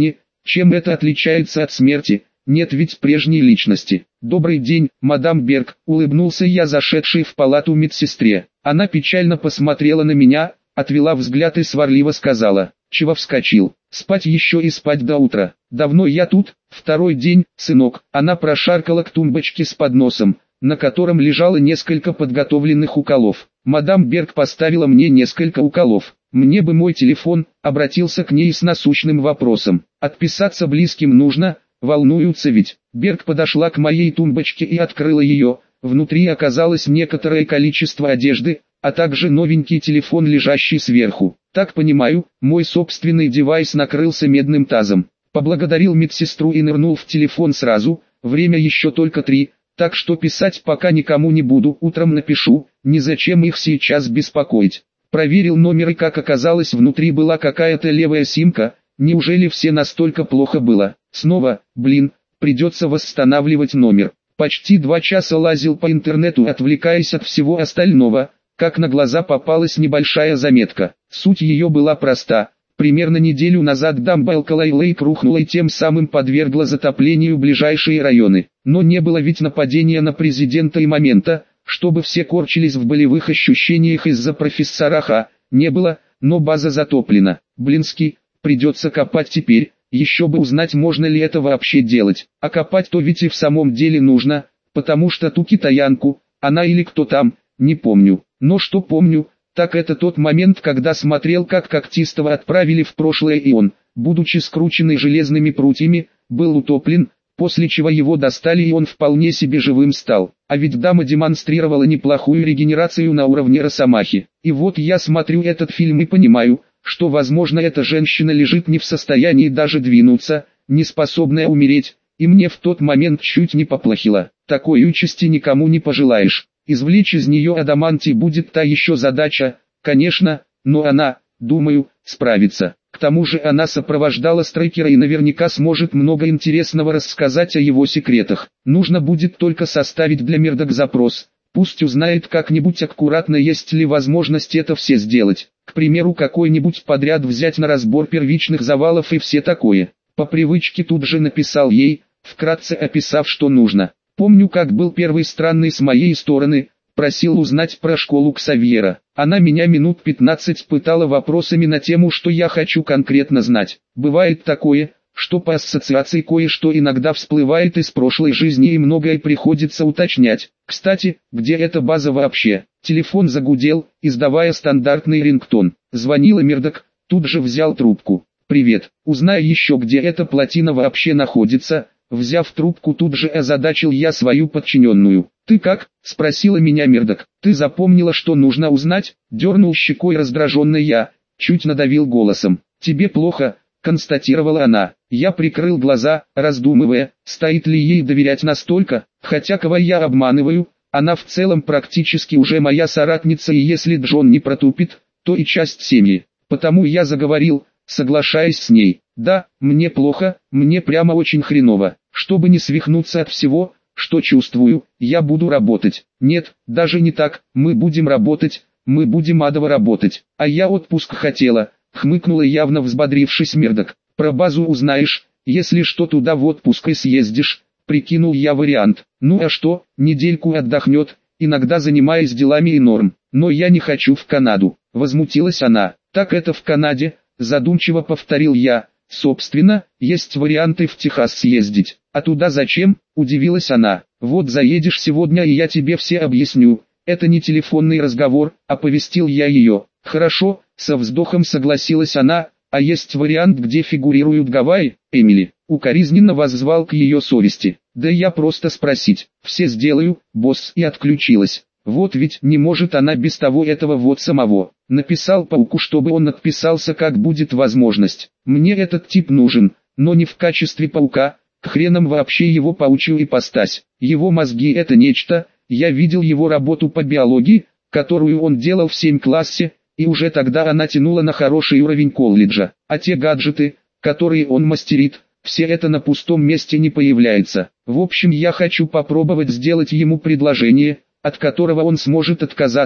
Чем это отличается от смерти? Нет ведь прежней личности. «Добрый день, мадам Берг», — улыбнулся я зашедшей в палату медсестре. Она печально посмотрела на меня, отвела взгляд и сварливо сказала: «Чего вскочил? Спать еще и спать до утра. Давно я тут, второй день, сынок». Она прошаркала к тумбочке с подносом, на котором лежало несколько подготовленных уколов. Мадам Берг поставила мне несколько уколов. «Мне бы мой телефон», — обратился к ней с насущным вопросом. «Отписаться близким нужно, волнуются ведь». Берг подошла к моей тумбочке и открыла ее. Внутри оказалось некоторое количество одежды, а также новенький телефон, лежащий сверху. «Так понимаю, мой собственный девайс накрылся медным тазом». Поблагодарил медсестру и нырнул в телефон сразу. Время еще только 3, так что писать пока никому не буду, утром напишу, незачем их сейчас беспокоить. Проверил номер и, как оказалось, внутри была какая-то левая симка. Неужели все настолько плохо было? Снова, придется восстанавливать номер. Почти 2 часа лазил по интернету, отвлекаясь от всего остального, как на глаза попалась небольшая заметка. Суть ее была проста. Примерно неделю назад дамба Алкалай-Лейк рухнула и тем самым подвергла затоплению ближайшие районы. Но не было ведь нападения на президента и момента, чтобы все корчились в болевых ощущениях из-за профессора Ха. Не было, но база затоплена. Блинский, придется копать теперь. Еще бы узнать, можно ли это вообще делать. А копать-то ведь и в самом деле нужно, потому что ту китаянку, она или кто там, не помню. Но что помню, так это тот момент, когда смотрел, как Когтистого отправили в прошлое, и он, будучи скрученный железными прутьями, был утоплен, после чего его достали и он вполне себе живым стал. А ведь дама демонстрировала неплохую регенерацию на уровне Росомахи. И вот я смотрю этот фильм и понимаю, что возможно эта женщина лежит не в состоянии даже двинуться, не способная умереть, и мне в тот момент чуть не поплохело. Такой участи никому не пожелаешь. Извлечь из нее адамантий будет та еще задача, конечно, но она, думаю, справится. К тому же она сопровождала Страйкера и наверняка сможет много интересного рассказать о его секретах. Нужно будет только составить для Мердок запрос. Пусть узнает как-нибудь аккуратно, есть ли возможность это все сделать. К примеру, какой-нибудь подряд взять на разбор первичных завалов и все такое. По привычке тут же написал ей, вкратце описав, что нужно. Помню, как был первый странный с моей стороны, просил узнать про школу Ксавьера. Она меня минут 15 пытала вопросами на тему, что я хочу конкретно знать. Бывает такое, что по ассоциации кое-что иногда всплывает из прошлой жизни и многое приходится уточнять. Кстати, где эта база вообще? Телефон загудел, издавая стандартный рингтон. Звонила Мердок, тут же взял трубку. «Привет, узнай еще, где эта плотина вообще находится». Взяв трубку, тут же озадачил я свою подчиненную. «Ты как?» – спросила меня Мердок. «Ты запомнила, что нужно узнать?» – дернул щекой раздраженный я, чуть надавил голосом. «Тебе плохо?» – констатировала она. Я прикрыл глаза, раздумывая, стоит ли ей доверять настолько, хотя кого я обманываю, она в целом практически уже моя соратница, и если Джон не протупит, то и часть семьи. Потому я заговорил, соглашаясь с ней. «Да, мне плохо, мне прямо очень хреново. Чтобы не свихнуться от всего, что чувствую, я буду работать». «Нет, даже не так, мы будем работать, мы будем адово работать. А я отпуск хотела», — хмыкнула явно взбодрившись Мердок. «Про базу узнаешь, если что, туда в отпуск и съездишь», — прикинул я вариант. «Ну а что, недельку отдохнет, иногда занимаясь делами и норм. Но я не хочу в Канаду», — возмутилась она. «Так это в Канаде», — задумчиво повторил я. «Собственно, есть варианты в Техас съездить. А туда зачем?» – удивилась она. «Вот заедешь сегодня и я тебе все объясню. Это не телефонный разговор», – оповестил я ее. «Хорошо», – со вздохом согласилась она. «А есть вариант, где фигурируют Гавайи?» Эмили укоризненно воззвал к ее совести. «Да я просто спросить. Все сделаю, босс», и отключилась. Вот ведь не может она без того этого вот самого. Написал пауку, чтобы он отписался, как будет возможность. Мне этот тип нужен, но не в качестве паука, к хренам вообще его паучью ипостась. Его мозги это нечто, я видел его работу по биологии, которую он делал в 7 классе, и уже тогда она тянула на хороший уровень колледжа. А те гаджеты, которые он мастерит, все это на пустом месте не появляется. В общем, я хочу попробовать сделать ему предложение, от которого он сможет отказаться,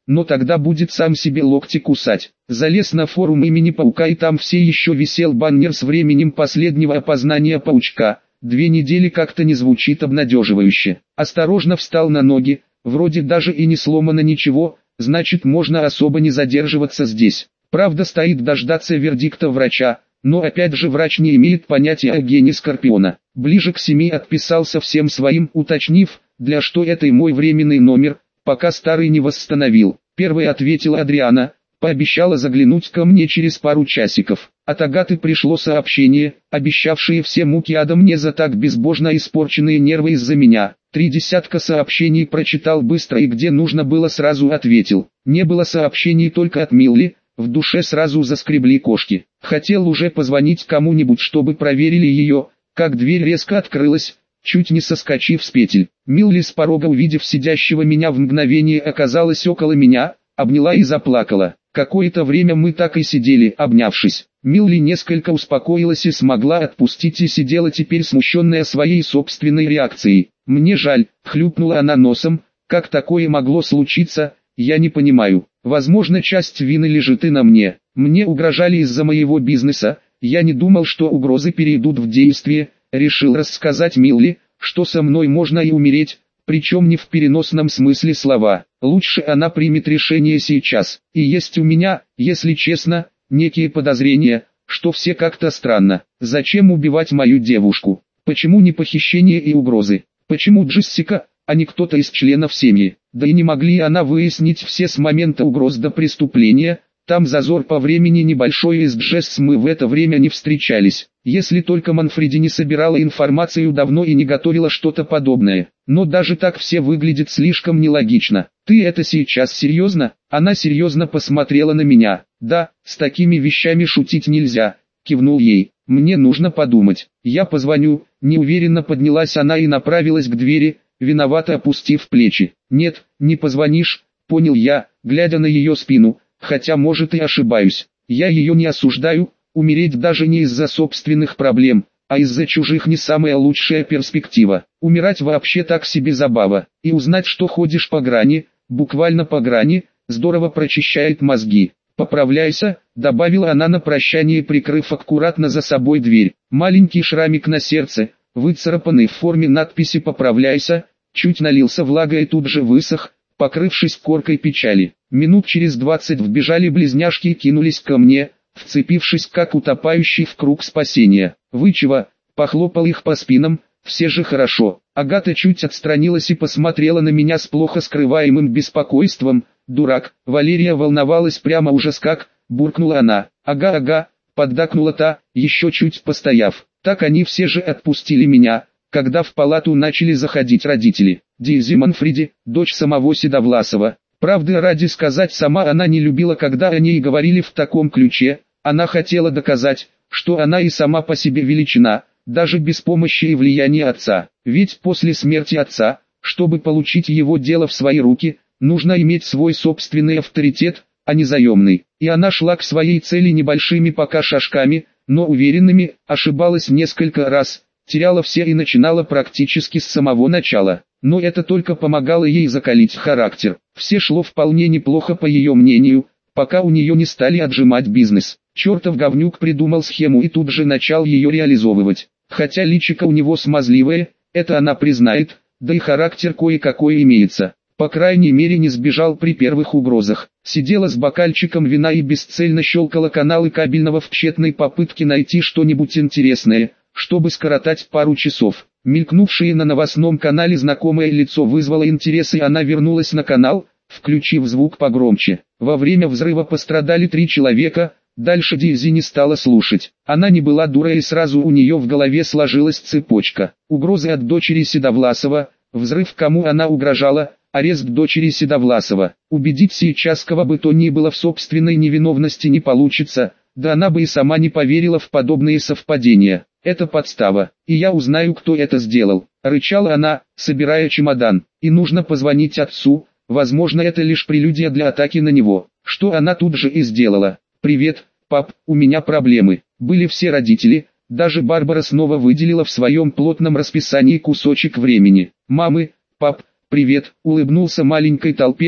но тогда будет сам себе локти кусать. Залез на форум имени Паука, и там все еще висел баннер с временем последнего опознания паучка. 2 недели как-то не звучит обнадеживающе. Осторожно встал на ноги, вроде даже и не сломано ничего, значит можно особо не задерживаться здесь. Правда, стоит дождаться вердикта врача, но опять же врач не имеет понятия о гене Скорпиона. Ближе к 7 отписался всем своим, уточнив, для что это и мой временный номер, пока старый не восстановил. Первой ответила Адриана, пообещала заглянуть ко мне через пару часиков. От Агаты пришло сообщение, обещавшее все муки ада мне за так безбожно испорченные нервы из-за меня. 3 десятка сообщений прочитал быстро и где нужно было сразу ответил. Не было сообщений только от Милли. В душе сразу заскребли кошки. Хотел уже позвонить кому-нибудь, чтобы проверили ее, как дверь резко открылась, чуть не соскочив с петель. Милли с порога, увидев сидящего меня, в мгновение оказалась около меня, обняла и заплакала. Какое-то время мы так и сидели, обнявшись. Милли несколько успокоилась и смогла отпустить, и сидела теперь смущенная своей собственной реакцией. «Мне жаль», — хлюпнула она носом, — «как такое могло случиться, я не понимаю. Возможно, часть вины лежит и на мне. Мне угрожали из-за моего бизнеса, я не думал, что угрозы перейдут в действие, решил рассказать Милли, что со мной можно и умереть, причем не в переносном смысле слова. Лучше она примет решение сейчас. И есть у меня, если честно, некие подозрения, что все как-то странно. Зачем убивать мою девушку? Почему не похищение и угрозы? Почему Джессика, а не кто-то из членов семьи? Да и не могли она выяснить все с момента угроз до преступления, там зазор по времени небольшой, и с Джесс мы в это время не встречались. Если только Манфреди не собирала информацию давно и не готовила что-то подобное. Но даже так все выглядит слишком нелогично. «Ты это сейчас серьезно?» Она серьезно посмотрела на меня. «Да, с такими вещами шутить нельзя», кивнул ей. «Мне нужно подумать. Я позвоню». Неуверенно поднялась она и направилась к двери, виновато опустив плечи. «Нет, не позвонишь», понял я, глядя на ее спину, хотя может и ошибаюсь. Я ее не осуждаю, умереть даже не из-за собственных проблем, а из-за чужих не самая лучшая перспектива. Умирать вообще так себе забава, и узнать, что ходишь по грани, буквально по грани, здорово прочищает мозги. «Поправляйся», добавила она на прощание, прикрыв аккуратно за собой дверь. Маленький шрамик на сердце, выцарапанный в форме надписи «Поправляйся», чуть налился влагой и тут же высох, покрывшись коркой печали. Минут через 20 вбежали близняшки и кинулись ко мне, вцепившись как утопающий в круг спасения. «Вы чего?» — похлопал их по спинам. «Все же хорошо». Агата чуть отстранилась и посмотрела на меня с плохо скрываемым беспокойством. «Дурак». Валерия волновалась прямо ужас как, буркнула она. «Ага», поддакнула та, еще чуть постояв. Так они все же отпустили меня, когда в палату начали заходить родители. Дейзи Манфреди, дочь самого Седовласова. Правды ради сказать, сама она не любила, когда о ней говорили в таком ключе. Она хотела доказать, что она и сама по себе величина, даже без помощи и влияния отца. Ведь после смерти отца, чтобы получить его дело в свои руки, нужно иметь свой собственный авторитет, а не заемный. И она шла к своей цели небольшими пока шажками, но уверенными, ошибалась несколько раз, теряла все и начинала практически с самого начала. Но это только помогало ей закалить характер. Все шло вполне неплохо по ее мнению, пока у нее не стали отжимать бизнес. Чертов говнюк придумал схему и тут же начал ее реализовывать. Хотя личико у него смазливое, это она признает, да и характер кое-какой имеется. По крайней мере не сбежал при первых угрозах. Сидела с бокальчиком вина и бесцельно щелкала каналы кабельного в тщетной попытке найти что-нибудь интересное, чтобы скоротать пару часов. Мелькнувшее на новостном канале знакомое лицо вызвало интерес, и она вернулась на канал, включив звук погромче. Во время взрыва пострадали 3 человека, дальше Дейзи не стала слушать. Она не была дурой, и сразу у нее в голове сложилась цепочка. Угрозы от дочери Седовласова, взрыв, кому она угрожала, арест дочери Седовласова. Убедить сейчас кого бы то ни было в собственной невиновности не получится, да она бы и сама не поверила в подобные совпадения. Это подстава, и я узнаю, кто это сделал. Рычала она, собирая чемодан. И нужно позвонить отцу, возможно это лишь прелюдия для атаки на него. Что она тут же и сделала. «Привет, пап, у меня проблемы». Были все родители, даже Барбара снова выделила в своем плотном расписании кусочек времени. «Мамы, пап, привет», улыбнулся маленькой толпе,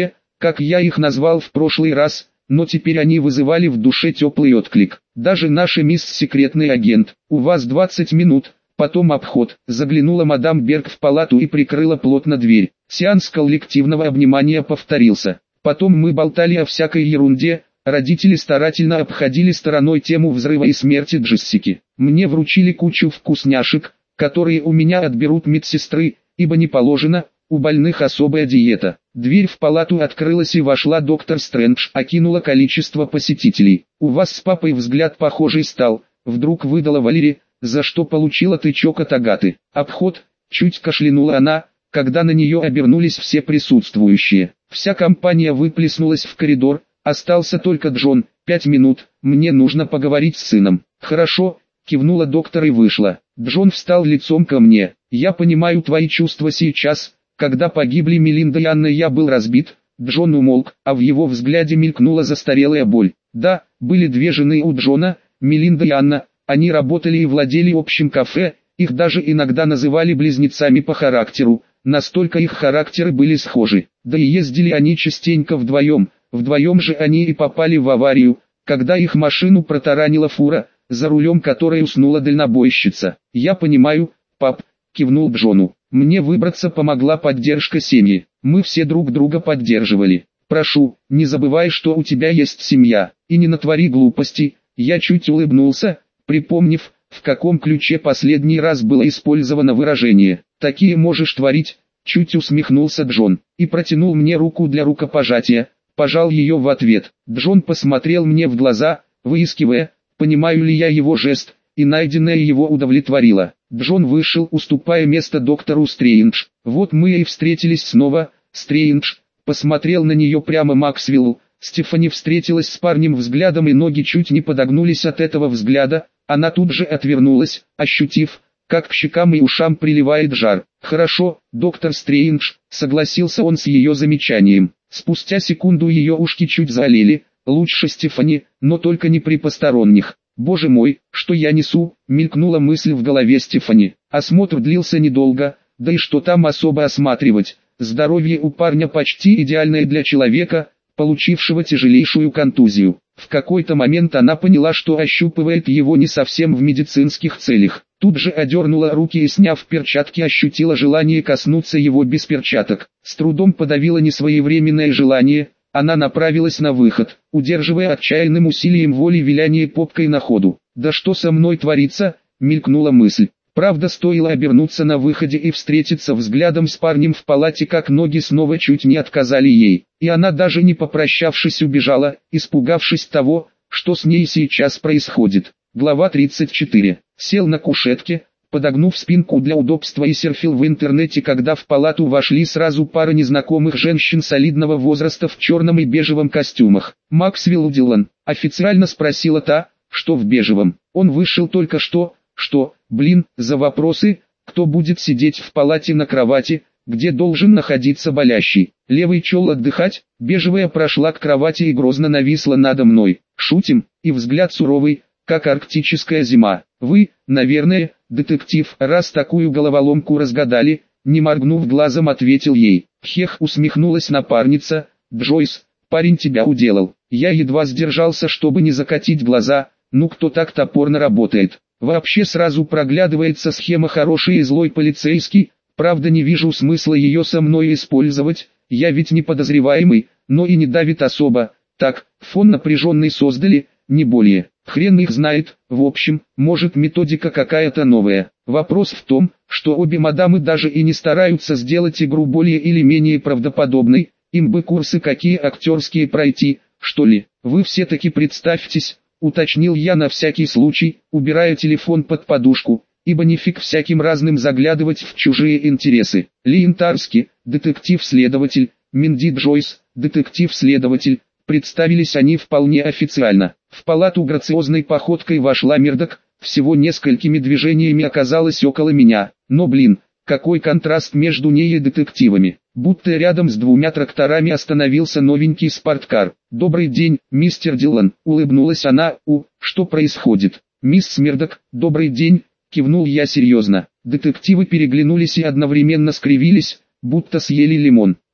как я их назвал в прошлый раз, но теперь они вызывали в душе теплый отклик. Даже наша мисс секретный агент, у вас 20 минут, потом обход. Заглянула мадам Берг в палату и прикрыла плотно дверь. Сеанс коллективного обнимания повторился. Потом мы болтали о всякой ерунде, родители старательно обходили стороной тему взрыва и смерти Джессики. Мне вручили кучу вкусняшек, которые у меня отберут медсестры, ибо не положено, у больных особая диета. Дверь в палату открылась и вошла доктор Стрэндж, окинула количество посетителей. «У вас с папой взгляд похожий стал», — вдруг выдала Валери, за что получила тычок от Агаты. «Обход», — чуть кашлянула она, когда на нее обернулись все присутствующие. Вся компания выплеснулась в коридор, остался только Джон. 5 минут, мне нужно поговорить с сыном. «Хорошо», — кивнула доктор и вышла. Джон встал лицом ко мне. «Я понимаю твои чувства сейчас. Когда погибли Мелинда и Анна, я был разбит». Джон умолк, а в его взгляде мелькнула застарелая боль. Да, были две жены у Джона, Мелинда и Анна. Они работали и владели общим кафе, их даже иногда называли близнецами по характеру, настолько их характеры были схожи. Да и ездили они частенько вдвоем же они и попали в аварию, когда их машину протаранила фура, за рулем которой уснула дальнобойщица. «Я понимаю, пап», — кивнул Джону. «Мне выбраться помогла поддержка семьи, мы все друг друга поддерживали. Прошу, не забывай, что у тебя есть семья, и не натвори глупостей». Я чуть улыбнулся, припомнив, в каком ключе последний раз было использовано выражение «такие можешь творить», чуть усмехнулся Джон, и протянул мне руку для рукопожатия, пожал ее в ответ. Джон посмотрел мне в глаза, выискивая, понимаю ли я его жест, и найденное его удовлетворило. Джон вышел, уступая место доктору Стрэндж. «Вот мы и встретились снова, Стрэндж», посмотрел на нее прямо Максвелл. Стефани встретилась с парнем взглядом, и ноги чуть не подогнулись от этого взгляда. Она тут же отвернулась, ощутив, как к щекам и ушам приливает жар. «Хорошо, доктор Стрэндж», согласился он с ее замечанием. Спустя секунду ее ушки чуть залили. «Лучше, Стефани, но только не при посторонних». «Боже мой, что я несу?» — мелькнула мысль в голове Стефани. Осмотр длился недолго, да и что там особо осматривать. Здоровье у парня почти идеальное для человека, получившего тяжелейшую контузию. В какой-то момент она поняла, что ощупывает его не совсем в медицинских целях. Тут же одернула руки и, сняв перчатки, ощутила желание коснуться его без перчаток. С трудом подавила несвоевременное желание. Она направилась на выход, удерживая отчаянным усилием воли виляние попкой на ходу. «Да что со мной творится?» — мелькнула мысль. Правда, стоило обернуться на выходе и встретиться взглядом с парнем в палате, как ноги снова чуть не отказали ей. И она, даже не попрощавшись, убежала, испугавшись того, что с ней сейчас происходит. Глава 34. Сел на кушетке, подогнув спинку для удобства, и серфил в интернете, когда в палату вошли сразу пара незнакомых женщин солидного возраста в черном и бежевом костюмах. «Максвелл Дилан?» — официально спросила та, что в бежевом. Он вышел только что. «Что, блин, за вопросы? Кто будет сидеть в палате на кровати, где должен находиться болящий? Левый чел отдыхать?» Бежевая прошла к кровати и грозно нависла надо мной. «Шутим?» И взгляд суровый, как арктическая зима. «Вы, наверное, детектив, раз такую головоломку разгадали», не моргнув глазом, ответил ей. «Хех», усмехнулась напарница. «Джойс, парень тебя уделал». Я едва сдержался, чтобы не закатить глаза. Ну кто так топорно работает? Вообще сразу проглядывается схема «хороший и злой полицейский», правда не вижу смысла ее со мной использовать, я ведь не подозреваемый, но и не давит особо. Так, фон напряженный создали, не более. Хрен их знает, в общем, может методика какая-то новая. Вопрос в том, что обе мадамы даже и не стараются сделать игру более или менее правдоподобной, им бы курсы какие актерские пройти, что ли. Вы все-таки представьтесь, уточнил я на всякий случай, убирая телефон под подушку, ибо нифиг всяким разным заглядывать в чужие интересы. Лиин Тарски, детектив-следователь, Минди Джойс, детектив-следователь. Представились они вполне официально. В палату грациозной походкой вошла Мердок, всего несколькими движениями оказалась около меня. Но блин, какой контраст между ней и детективами. Будто рядом с двумя тракторами остановился новенький спорткар. «Добрый день, мистер Дилан», — улыбнулась она. Что происходит?» «Мисс Мердок, добрый день», — кивнул я серьезно. Детективы переглянулись и одновременно скривились, будто съели лимон.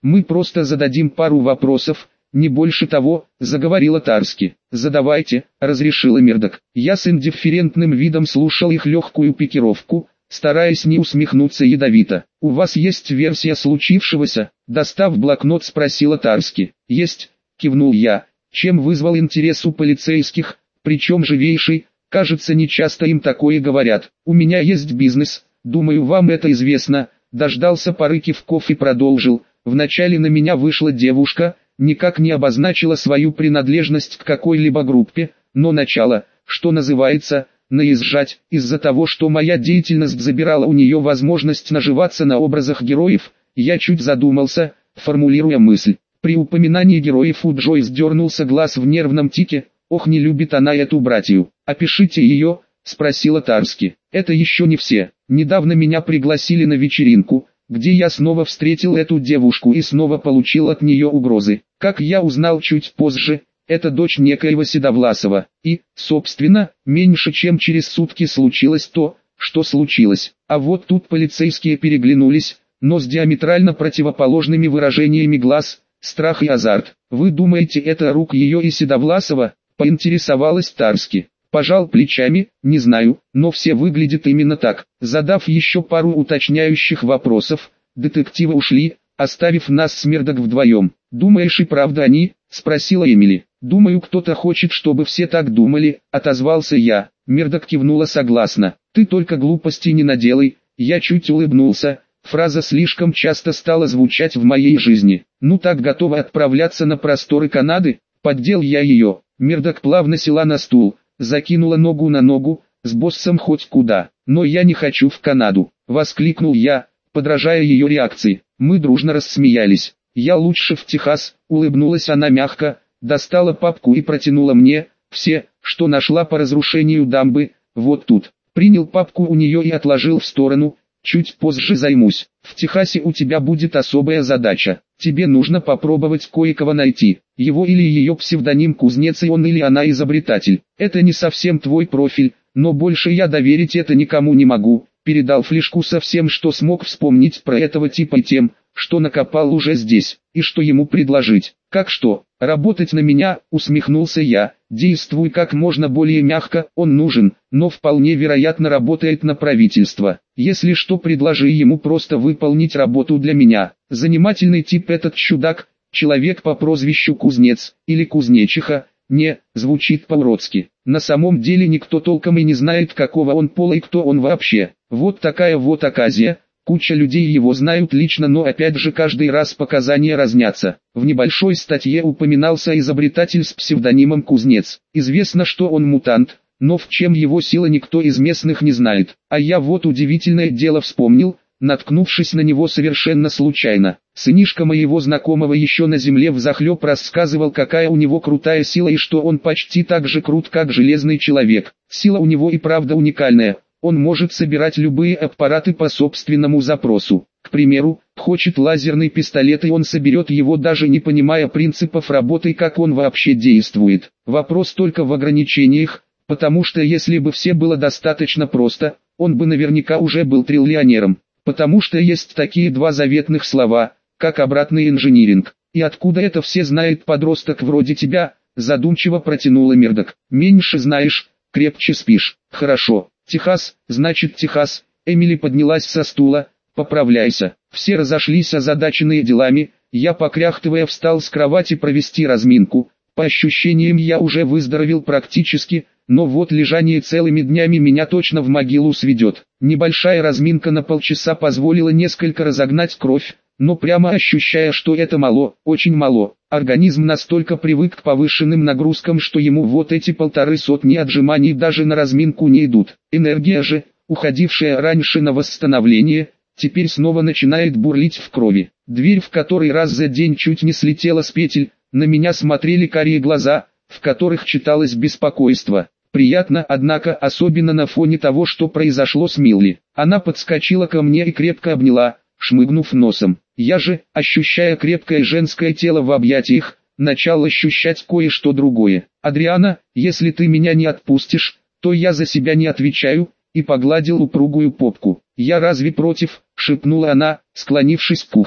Мы просто зададим пару вопросов, не больше того, заговорила Тарски. Задавайте, разрешила Мердок. Я с индифферентным видом слушал их легкую пикировку, стараясь не усмехнуться ядовито. У вас есть версия случившегося? Достав блокнот, спросила Тарски. Есть, кивнул я, чем вызвал интерес у полицейских, причем живейший, кажется, нечасто им такое говорят. У меня есть бизнес, думаю, вам это известно. Дождался пары кивков и продолжил. Вначале на меня вышла девушка, никак не обозначила свою принадлежность к какой-либо группе, но начала, что называется, наезжать, из-за того, что моя деятельность забирала у нее возможность наживаться на образах героев, я чуть задумался, формулируя мысль. При упоминании героев у Джой сдернулся глаз в нервном тике. Ох, не любит она эту братью. «Опишите ее», — спросила Тарски. «Это еще не все. Недавно меня пригласили на вечеринку, где я снова встретил эту девушку и снова получил от нее угрозы. Как я узнал чуть позже, это дочь некоего Седовласова. И, собственно, меньше чем через сутки случилось то, что случилось. А вот тут полицейские переглянулись, но с диаметрально противоположными выражениями глаз, страх и азарт. «Вы думаете, это рук ее и Седовласова?» — поинтересовалась Тарски. Пожал плечами, не знаю, но все выглядят именно так. Задав еще пару уточняющих вопросов, детективы ушли, оставив нас с Мердок вдвоем. «Думаешь, и правда они?» — спросила Эмили. «Думаю, кто-то хочет, чтобы все так думали», — отозвался я. Мердок кивнула согласно. «Ты только глупости не наделай». Я чуть улыбнулся. Фраза слишком часто стала звучать в моей жизни. «Ну так готова отправляться на просторы Канады?» Поддел я ее. Мердок плавно села на стул, закинула ногу на ногу, с боссом хоть куда. «Но я не хочу в Канаду», — воскликнул я, подражая ее реакции. Мы дружно рассмеялись. «Я лучше в Техас», — улыбнулась она мягко, достала папку и протянула мне. «Все, что нашла по разрушению дамбы, вот тут». Принял папку у нее и отложил в сторону. «Чуть позже займусь. В Техасе у тебя будет особая задача. Тебе нужно попробовать кое-кого найти. Его или ее псевдоним Кузнец, и он или она изобретатель. Это не совсем твой профиль, но больше я доверить это никому не могу». Передал флешку со всем, что смог вспомнить про этого типа и тем, что накопал уже здесь, и что ему предложить. «Как что? Работать на меня?» — усмехнулся я. «Действуй как можно более мягко, он нужен, но вполне вероятно работает на правительство. Если что, предложи ему просто выполнить работу для меня». Занимательный тип этот чудак, человек по прозвищу Кузнец, или Кузнечиха. Не, звучит по-уродски. На самом деле никто толком и не знает, какого он пола и кто он вообще. Вот такая вот оказия. Куча людей его знают лично, но опять же каждый раз показания разнятся. В небольшой статье упоминался изобретатель с псевдонимом Кузнец. Известно, что он мутант, но в чем его сила никто из местных не знает. А я вот удивительное дело вспомнил, наткнувшись на него совершенно случайно. Сынишка моего знакомого еще на земле взахлеб рассказывал, какая у него крутая сила и что он почти так же крут, как Железный Человек. Сила у него и правда уникальная. Он может собирать любые аппараты по собственному запросу. К примеру, хочет лазерный пистолет, и он соберет его, даже не понимая принципов работы, как он вообще действует. Вопрос только в ограничениях, потому что если бы все было достаточно просто, он бы наверняка уже был триллионером. Потому что есть такие два заветных слова, как обратный инжиниринг. И откуда это все знает подросток вроде тебя? Задумчиво протянула Мердок. Меньше знаешь, крепче спишь. Хорошо. Техас, значит Техас. Эмили поднялась со стула. Поправляйся. Все разошлись озадаченные делами. Я, покряхтывая, встал с кровати провести разминку. По ощущениям, я уже выздоровел практически, но вот лежание целыми днями меня точно в могилу сведет. Небольшая разминка на полчаса позволила несколько разогнать кровь, но прямо ощущая, что это мало, очень мало. Организм настолько привык к повышенным нагрузкам, что ему вот эти 150 отжиманий даже на разминку не идут. Энергия же, уходившая раньше на восстановление, теперь снова начинает бурлить в крови. Дверь в который раз за день чуть не слетела с петель, на меня смотрели карие глаза, в которых читалось беспокойство. Приятно, однако, особенно на фоне того, что произошло с Милли. Она подскочила ко мне и крепко обняла, шмыгнув носом. Я же, ощущая крепкое женское тело в объятиях, начал ощущать кое-что другое. «Адриана, если ты меня не отпустишь, то я за себя не отвечаю», и погладил упругую попку. «Я разве против?» — шепнула она, склонившись к уху.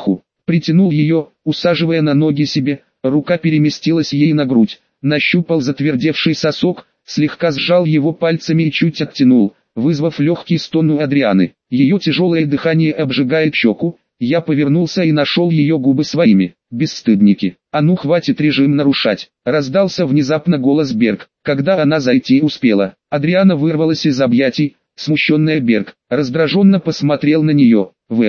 Притянул ее, усаживая на ноги себе, рука переместилась ей на грудь, нащупал затвердевший сосок, слегка сжал его пальцами и чуть оттянул, вызвав легкий стон у Адрианы. Ее тяжелое дыхание обжигает щеку, я повернулся и нашел ее губы своими. Бесстыдники. А ну хватит режим нарушать. Раздался внезапно голос Берг. Когда она зайти успела, Адриана вырвалась из объятий, смущенная Берг. Раздраженно посмотрел на нее.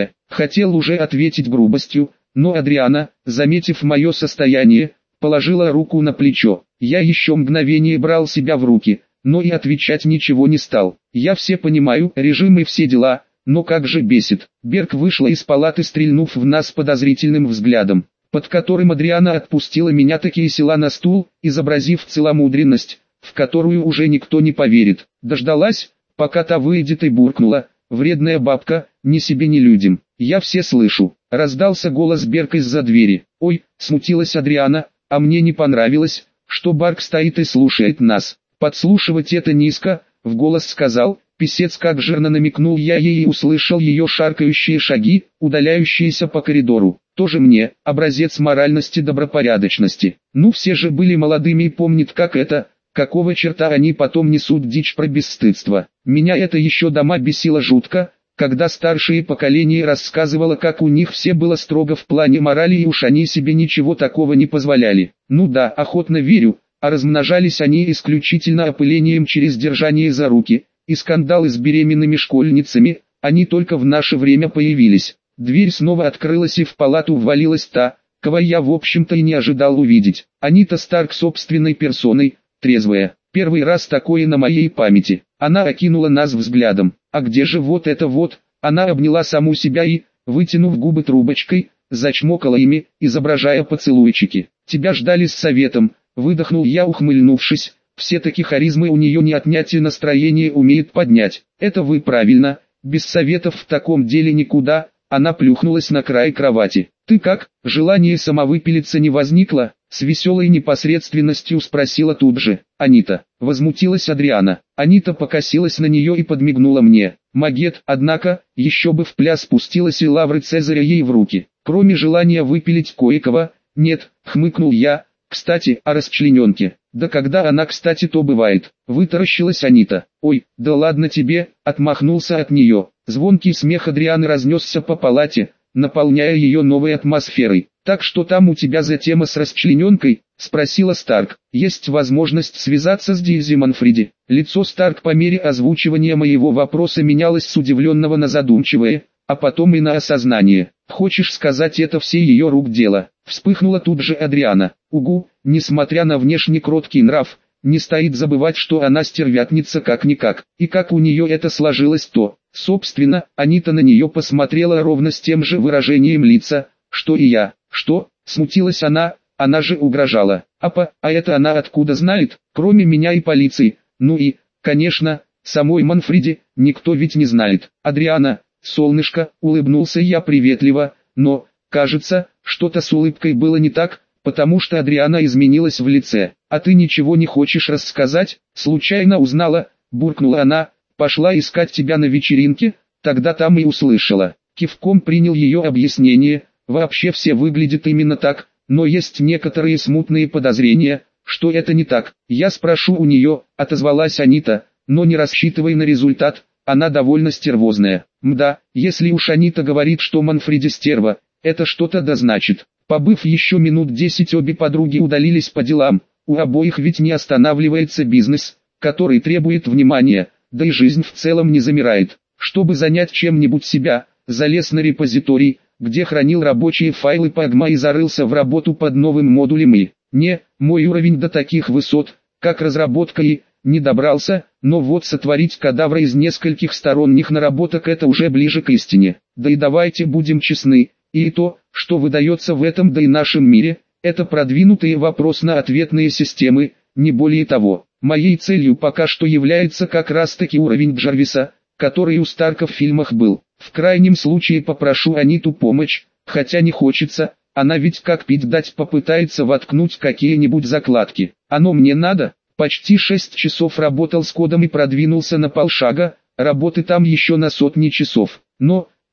Хотел уже ответить грубостью, но Адриана, заметив мое состояние, положила руку на плечо. Я еще мгновение брал себя в руки, но и отвечать ничего не стал. Я все понимаю, режим и все дела, но как же бесит. Берг вышла из палаты, стрельнув в нас подозрительным взглядом, под которым Адриана отпустила меня таки и села на стул, изобразив целомудренность, в которую уже никто не поверит. Дождалась, пока та выйдет, и буркнула: «Вредная бабка, ни себе ни людям». «Я все слышу», — раздался голос Берг из-за двери. «Ой», — смутилась Адриана, — «а мне не понравилось, что Барк стоит и слушает нас». «Подслушивать это низко», — в голос сказал писец, как жирно намекнул я ей, и услышал ее шаркающие шаги, удаляющиеся по коридору. Тоже мне, образец моральности, добропорядочности. Ну все же были молодыми и помнят, как это, какого черта они потом несут дичь про бесстыдство. Меня это еще дома бесило жутко, когда старшее поколение рассказывало, как у них все было строго в плане морали, и уж они себе ничего такого не позволяли. Ну да, охотно верю, а размножались они исключительно опылением через держание за руки, и скандалы с беременными школьницами, они только в наше время появились. Дверь снова открылась, и в палату ввалилась та, кого я в общем-то и не ожидал увидеть. Анита Старк собственной персоной, трезвая. Первый раз такое на моей памяти. Она окинула нас взглядом. «А где же вот это вот?» Она обняла саму себя и, вытянув губы трубочкой, зачмокала ими, изображая поцелуйчики. «Тебя ждали с советом», — выдохнул я, ухмыльнувшись. «Все-таки харизмы у нее не отнять и настроение умеет поднять». «Это вы правильно, без советов в таком деле никуда». Она плюхнулась на край кровати. «Ты как, желание самовыпилиться не возникло?» С веселой непосредственностью спросила тут же Анита. Возмутилась Адриана. Анита покосилась на нее и подмигнула мне. Магет, однако, еще бы в пляс спустилась, и лавры Цезаря ей в руки. Кроме желания выпилить кое-кого, нет, хмыкнул я. Кстати, о расчлененке. Да когда она, кстати, то бывает. Вытаращилась Анита. «Ой, да ладно тебе», отмахнулся от нее. Звонкий смех Адрианы разнесся по палате, наполняя ее новой атмосферой. «Так что там у тебя за тема с расчлененкой?» — спросила Старк. «Есть возможность связаться с Дейзи Манфреди». Лицо Старк по мере озвучивания моего вопроса менялось с удивленного на задумчивое, а потом и на осознание. «Хочешь сказать, это все ее рук дело?» — вспыхнула тут же Адриана. «Угу, несмотря на внешне кроткий нрав, не стоит забывать, что она стервятница как-никак. И как у нее это сложилось, то...» Собственно, Анита на нее посмотрела ровно с тем же выражением лица, что и я. «Что?» — смутилась она же угрожала. «А это она откуда знает, кроме меня и полиции?» «Ну и, конечно, самой Манфреди, никто ведь не знает». «Адриана, солнышко», — улыбнулся я приветливо, но, кажется, что-то с улыбкой было не так, потому что Адриана изменилась в лице. «А ты ничего не хочешь рассказать?» «Случайно узнала», — буркнула она. «Пошла искать тебя на вечеринке, тогда там и услышала». Кивком принял ее объяснение. «Вообще все выглядит именно так, но есть некоторые смутные подозрения, что это не так. Я спрошу у нее», — отозвалась Анита, — «но не рассчитывай на результат, она довольно стервозная». «Мда, если уж Анита говорит, что Манфреди стерва, это что-то да значит». Побыв еще минут 10, обе подруги удалились по делам. У обоих ведь не останавливается бизнес, который требует внимания, да и жизнь в целом не замирает. Чтобы занять чем-нибудь себя, залез на репозиторий, где хранил рабочие файлы Pagma, и зарылся в работу под новым модулем и... мой уровень до таких высот, как разработка, и не добрался, но вот сотворить кадавра из нескольких сторонних наработок — это уже ближе к истине. Да и давайте будем честны, и то, что выдается в этом да и нашем мире, это продвинутые вопрос-на-ответные системы, не более того. Моей целью пока что является как раз-таки уровень Джарвиса, который у Старка в фильмах был. В крайнем случае попрошу Аниту помочь, хотя не хочется, она ведь как пить дать попытается воткнуть какие-нибудь закладки. Оно мне надо? Почти 6 часов работал с кодом и продвинулся на полшага, работы там еще на сотни часов. Но,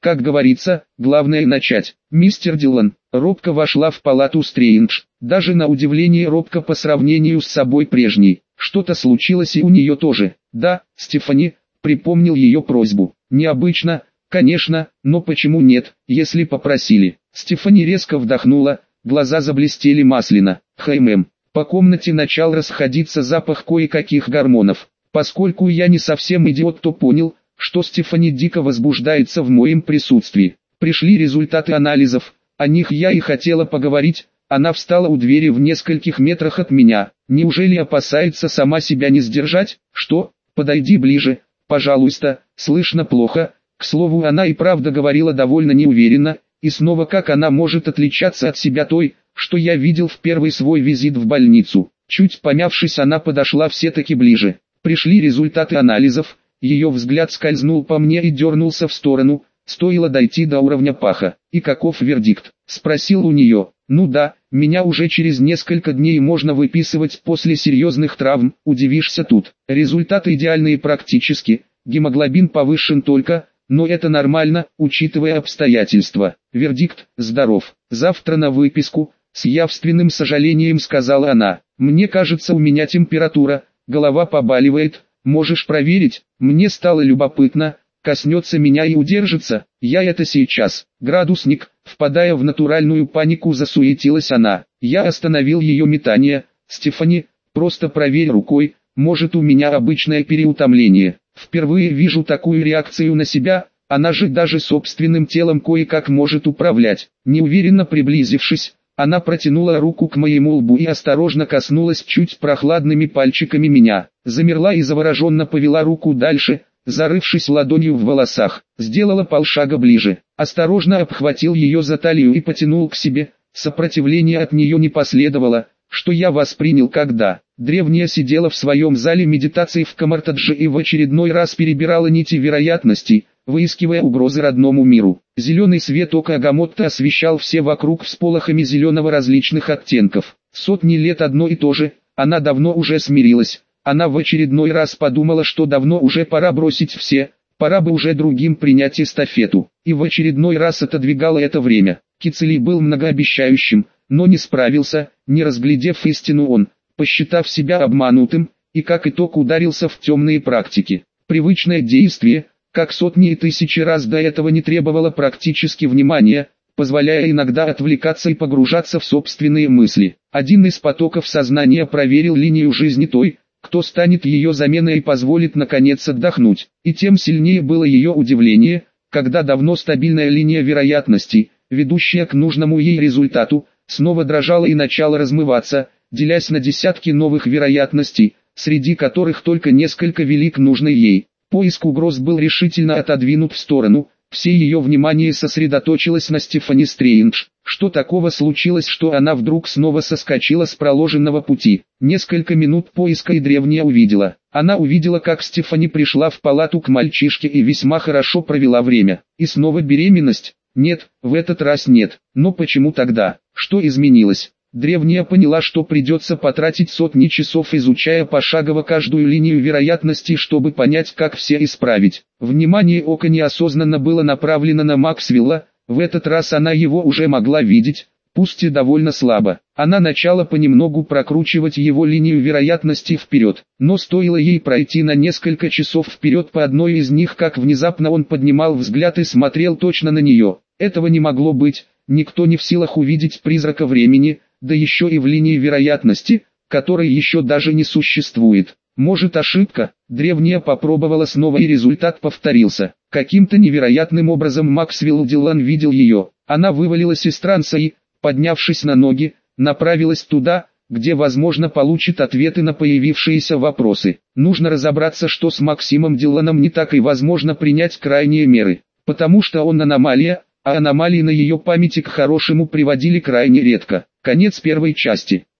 Как говорится, главное начать. Мистер Дилан робко вошла в палату Стрэндж, даже на удивление робко по сравнению с собой прежней. Что-то случилось и у нее тоже. Да, Стефани, припомнил ее просьбу. Необычно, конечно, но почему нет, если попросили. Стефани резко вдохнула, глаза заблестели масляно. Мэм. По комнате начал расходиться запах кое-каких гормонов. Поскольку я не совсем идиот, то понял, что Стефани дико возбуждается в моем присутствии. Пришли результаты анализов, о них я и хотела поговорить. Она встала у двери в нескольких метрах от меня. Неужели опасается сама себя не сдержать? Что? Подойди ближе, пожалуйста, слышно плохо. К слову, она и правда говорила довольно неуверенно, и снова как она может отличаться от себя той, что я видел в первый свой визит в больницу. Чуть помявшись, она подошла все-таки ближе. Пришли результаты анализов, ее взгляд скользнул по мне и дернулся в сторону, стоило дойти до уровня паха. И каков вердикт? Спросил у нее. Ну да, меня уже через несколько дней можно выписывать после серьезных травм, удивишься тут. Результаты идеальные практически, гемоглобин повышен только, но это нормально, учитывая обстоятельства. Вердикт – здоров. Завтра на выписку, с явственным сожалением сказала она. Мне кажется, у меня температура, голова побаливает, можешь проверить? Мне стало любопытно, коснется меня и удержится, я это сейчас. Градусник, впадая в натуральную панику, засуетилась она. Я остановил ее метание. Стефани, просто проверь рукой, может, у меня обычное переутомление. Впервые вижу такую реакцию на себя, она же даже собственным телом кое-как может управлять. Неуверенно приблизившись, она протянула руку к моему лбу и осторожно коснулась чуть прохладными пальчиками меня. Замерла и завороженно повела руку дальше, зарывшись ладонью в волосах. Сделала полшага ближе. Осторожно обхватил ее за талию и потянул к себе. Сопротивления от нее не последовало, что я воспринял когда. Древняя сидела в своем зале медитации в Камартадже и в очередной раз перебирала нити вероятностей, выискивая угрозы родному миру. Зеленый свет ока Агамотта освещал все вокруг всполохами зеленого различных оттенков. Сотни лет одно и то же, она давно уже смирилась. Она в очередной раз подумала, что давно уже пора бросить все, пора бы уже другим принять эстафету. И в очередной раз отодвигала это время. Кицелий был многообещающим, но не справился, не разглядев истину он, посчитав себя обманутым, и как итог ударился в темные практики. Привычное действие, как сотни и тысячи раз до этого, не требовало практически внимания, позволяя иногда отвлекаться и погружаться в собственные мысли. Один из потоков сознания проверил линию жизни той, кто станет ее заменой и позволит наконец отдохнуть. И тем сильнее было ее удивление, когда давно стабильная линия вероятностей, ведущая к нужному ей результату, снова дрожала и начала размываться, делясь на десятки новых вероятностей, среди которых только несколько вели к нужной ей. Поиск угроз был решительно отодвинут в сторону, все ее внимание сосредоточилось на Стефани Стрэндж. Что такого случилось, что она вдруг снова соскочила с проложенного пути? Несколько минут поиска и древняя увидела. Она увидела, как Стефани пришла в палату к мальчишке и весьма хорошо провела время. И снова беременность? Нет, в этот раз нет. Но почему тогда? Что изменилось? Древняя поняла, что придется потратить сотни часов, изучая пошагово каждую линию вероятности, чтобы понять, как все исправить. Внимание ока неосознанно было направлено на Максвелла, в этот раз она его уже могла видеть, пусть и довольно слабо. Она начала понемногу прокручивать его линию вероятности вперед, но стоило ей пройти на несколько часов вперед по одной из них, как внезапно он поднимал взгляд и смотрел точно на нее. Этого не могло быть, никто не в силах увидеть призрака времени, да еще и в линии вероятности, которой еще даже не существует. Может, ошибка? Древняя попробовала снова и результат повторился. Каким-то невероятным образом Максвелл Дилан видел ее. Она вывалилась из транса и, поднявшись на ноги, направилась туда, где возможно получит ответы на появившиеся вопросы. Нужно разобраться, что с Максимом Диланом не так, и возможно принять крайние меры. Потому что он аномалия, а аномалии на ее памяти к хорошему приводили крайне редко. Конец первой части.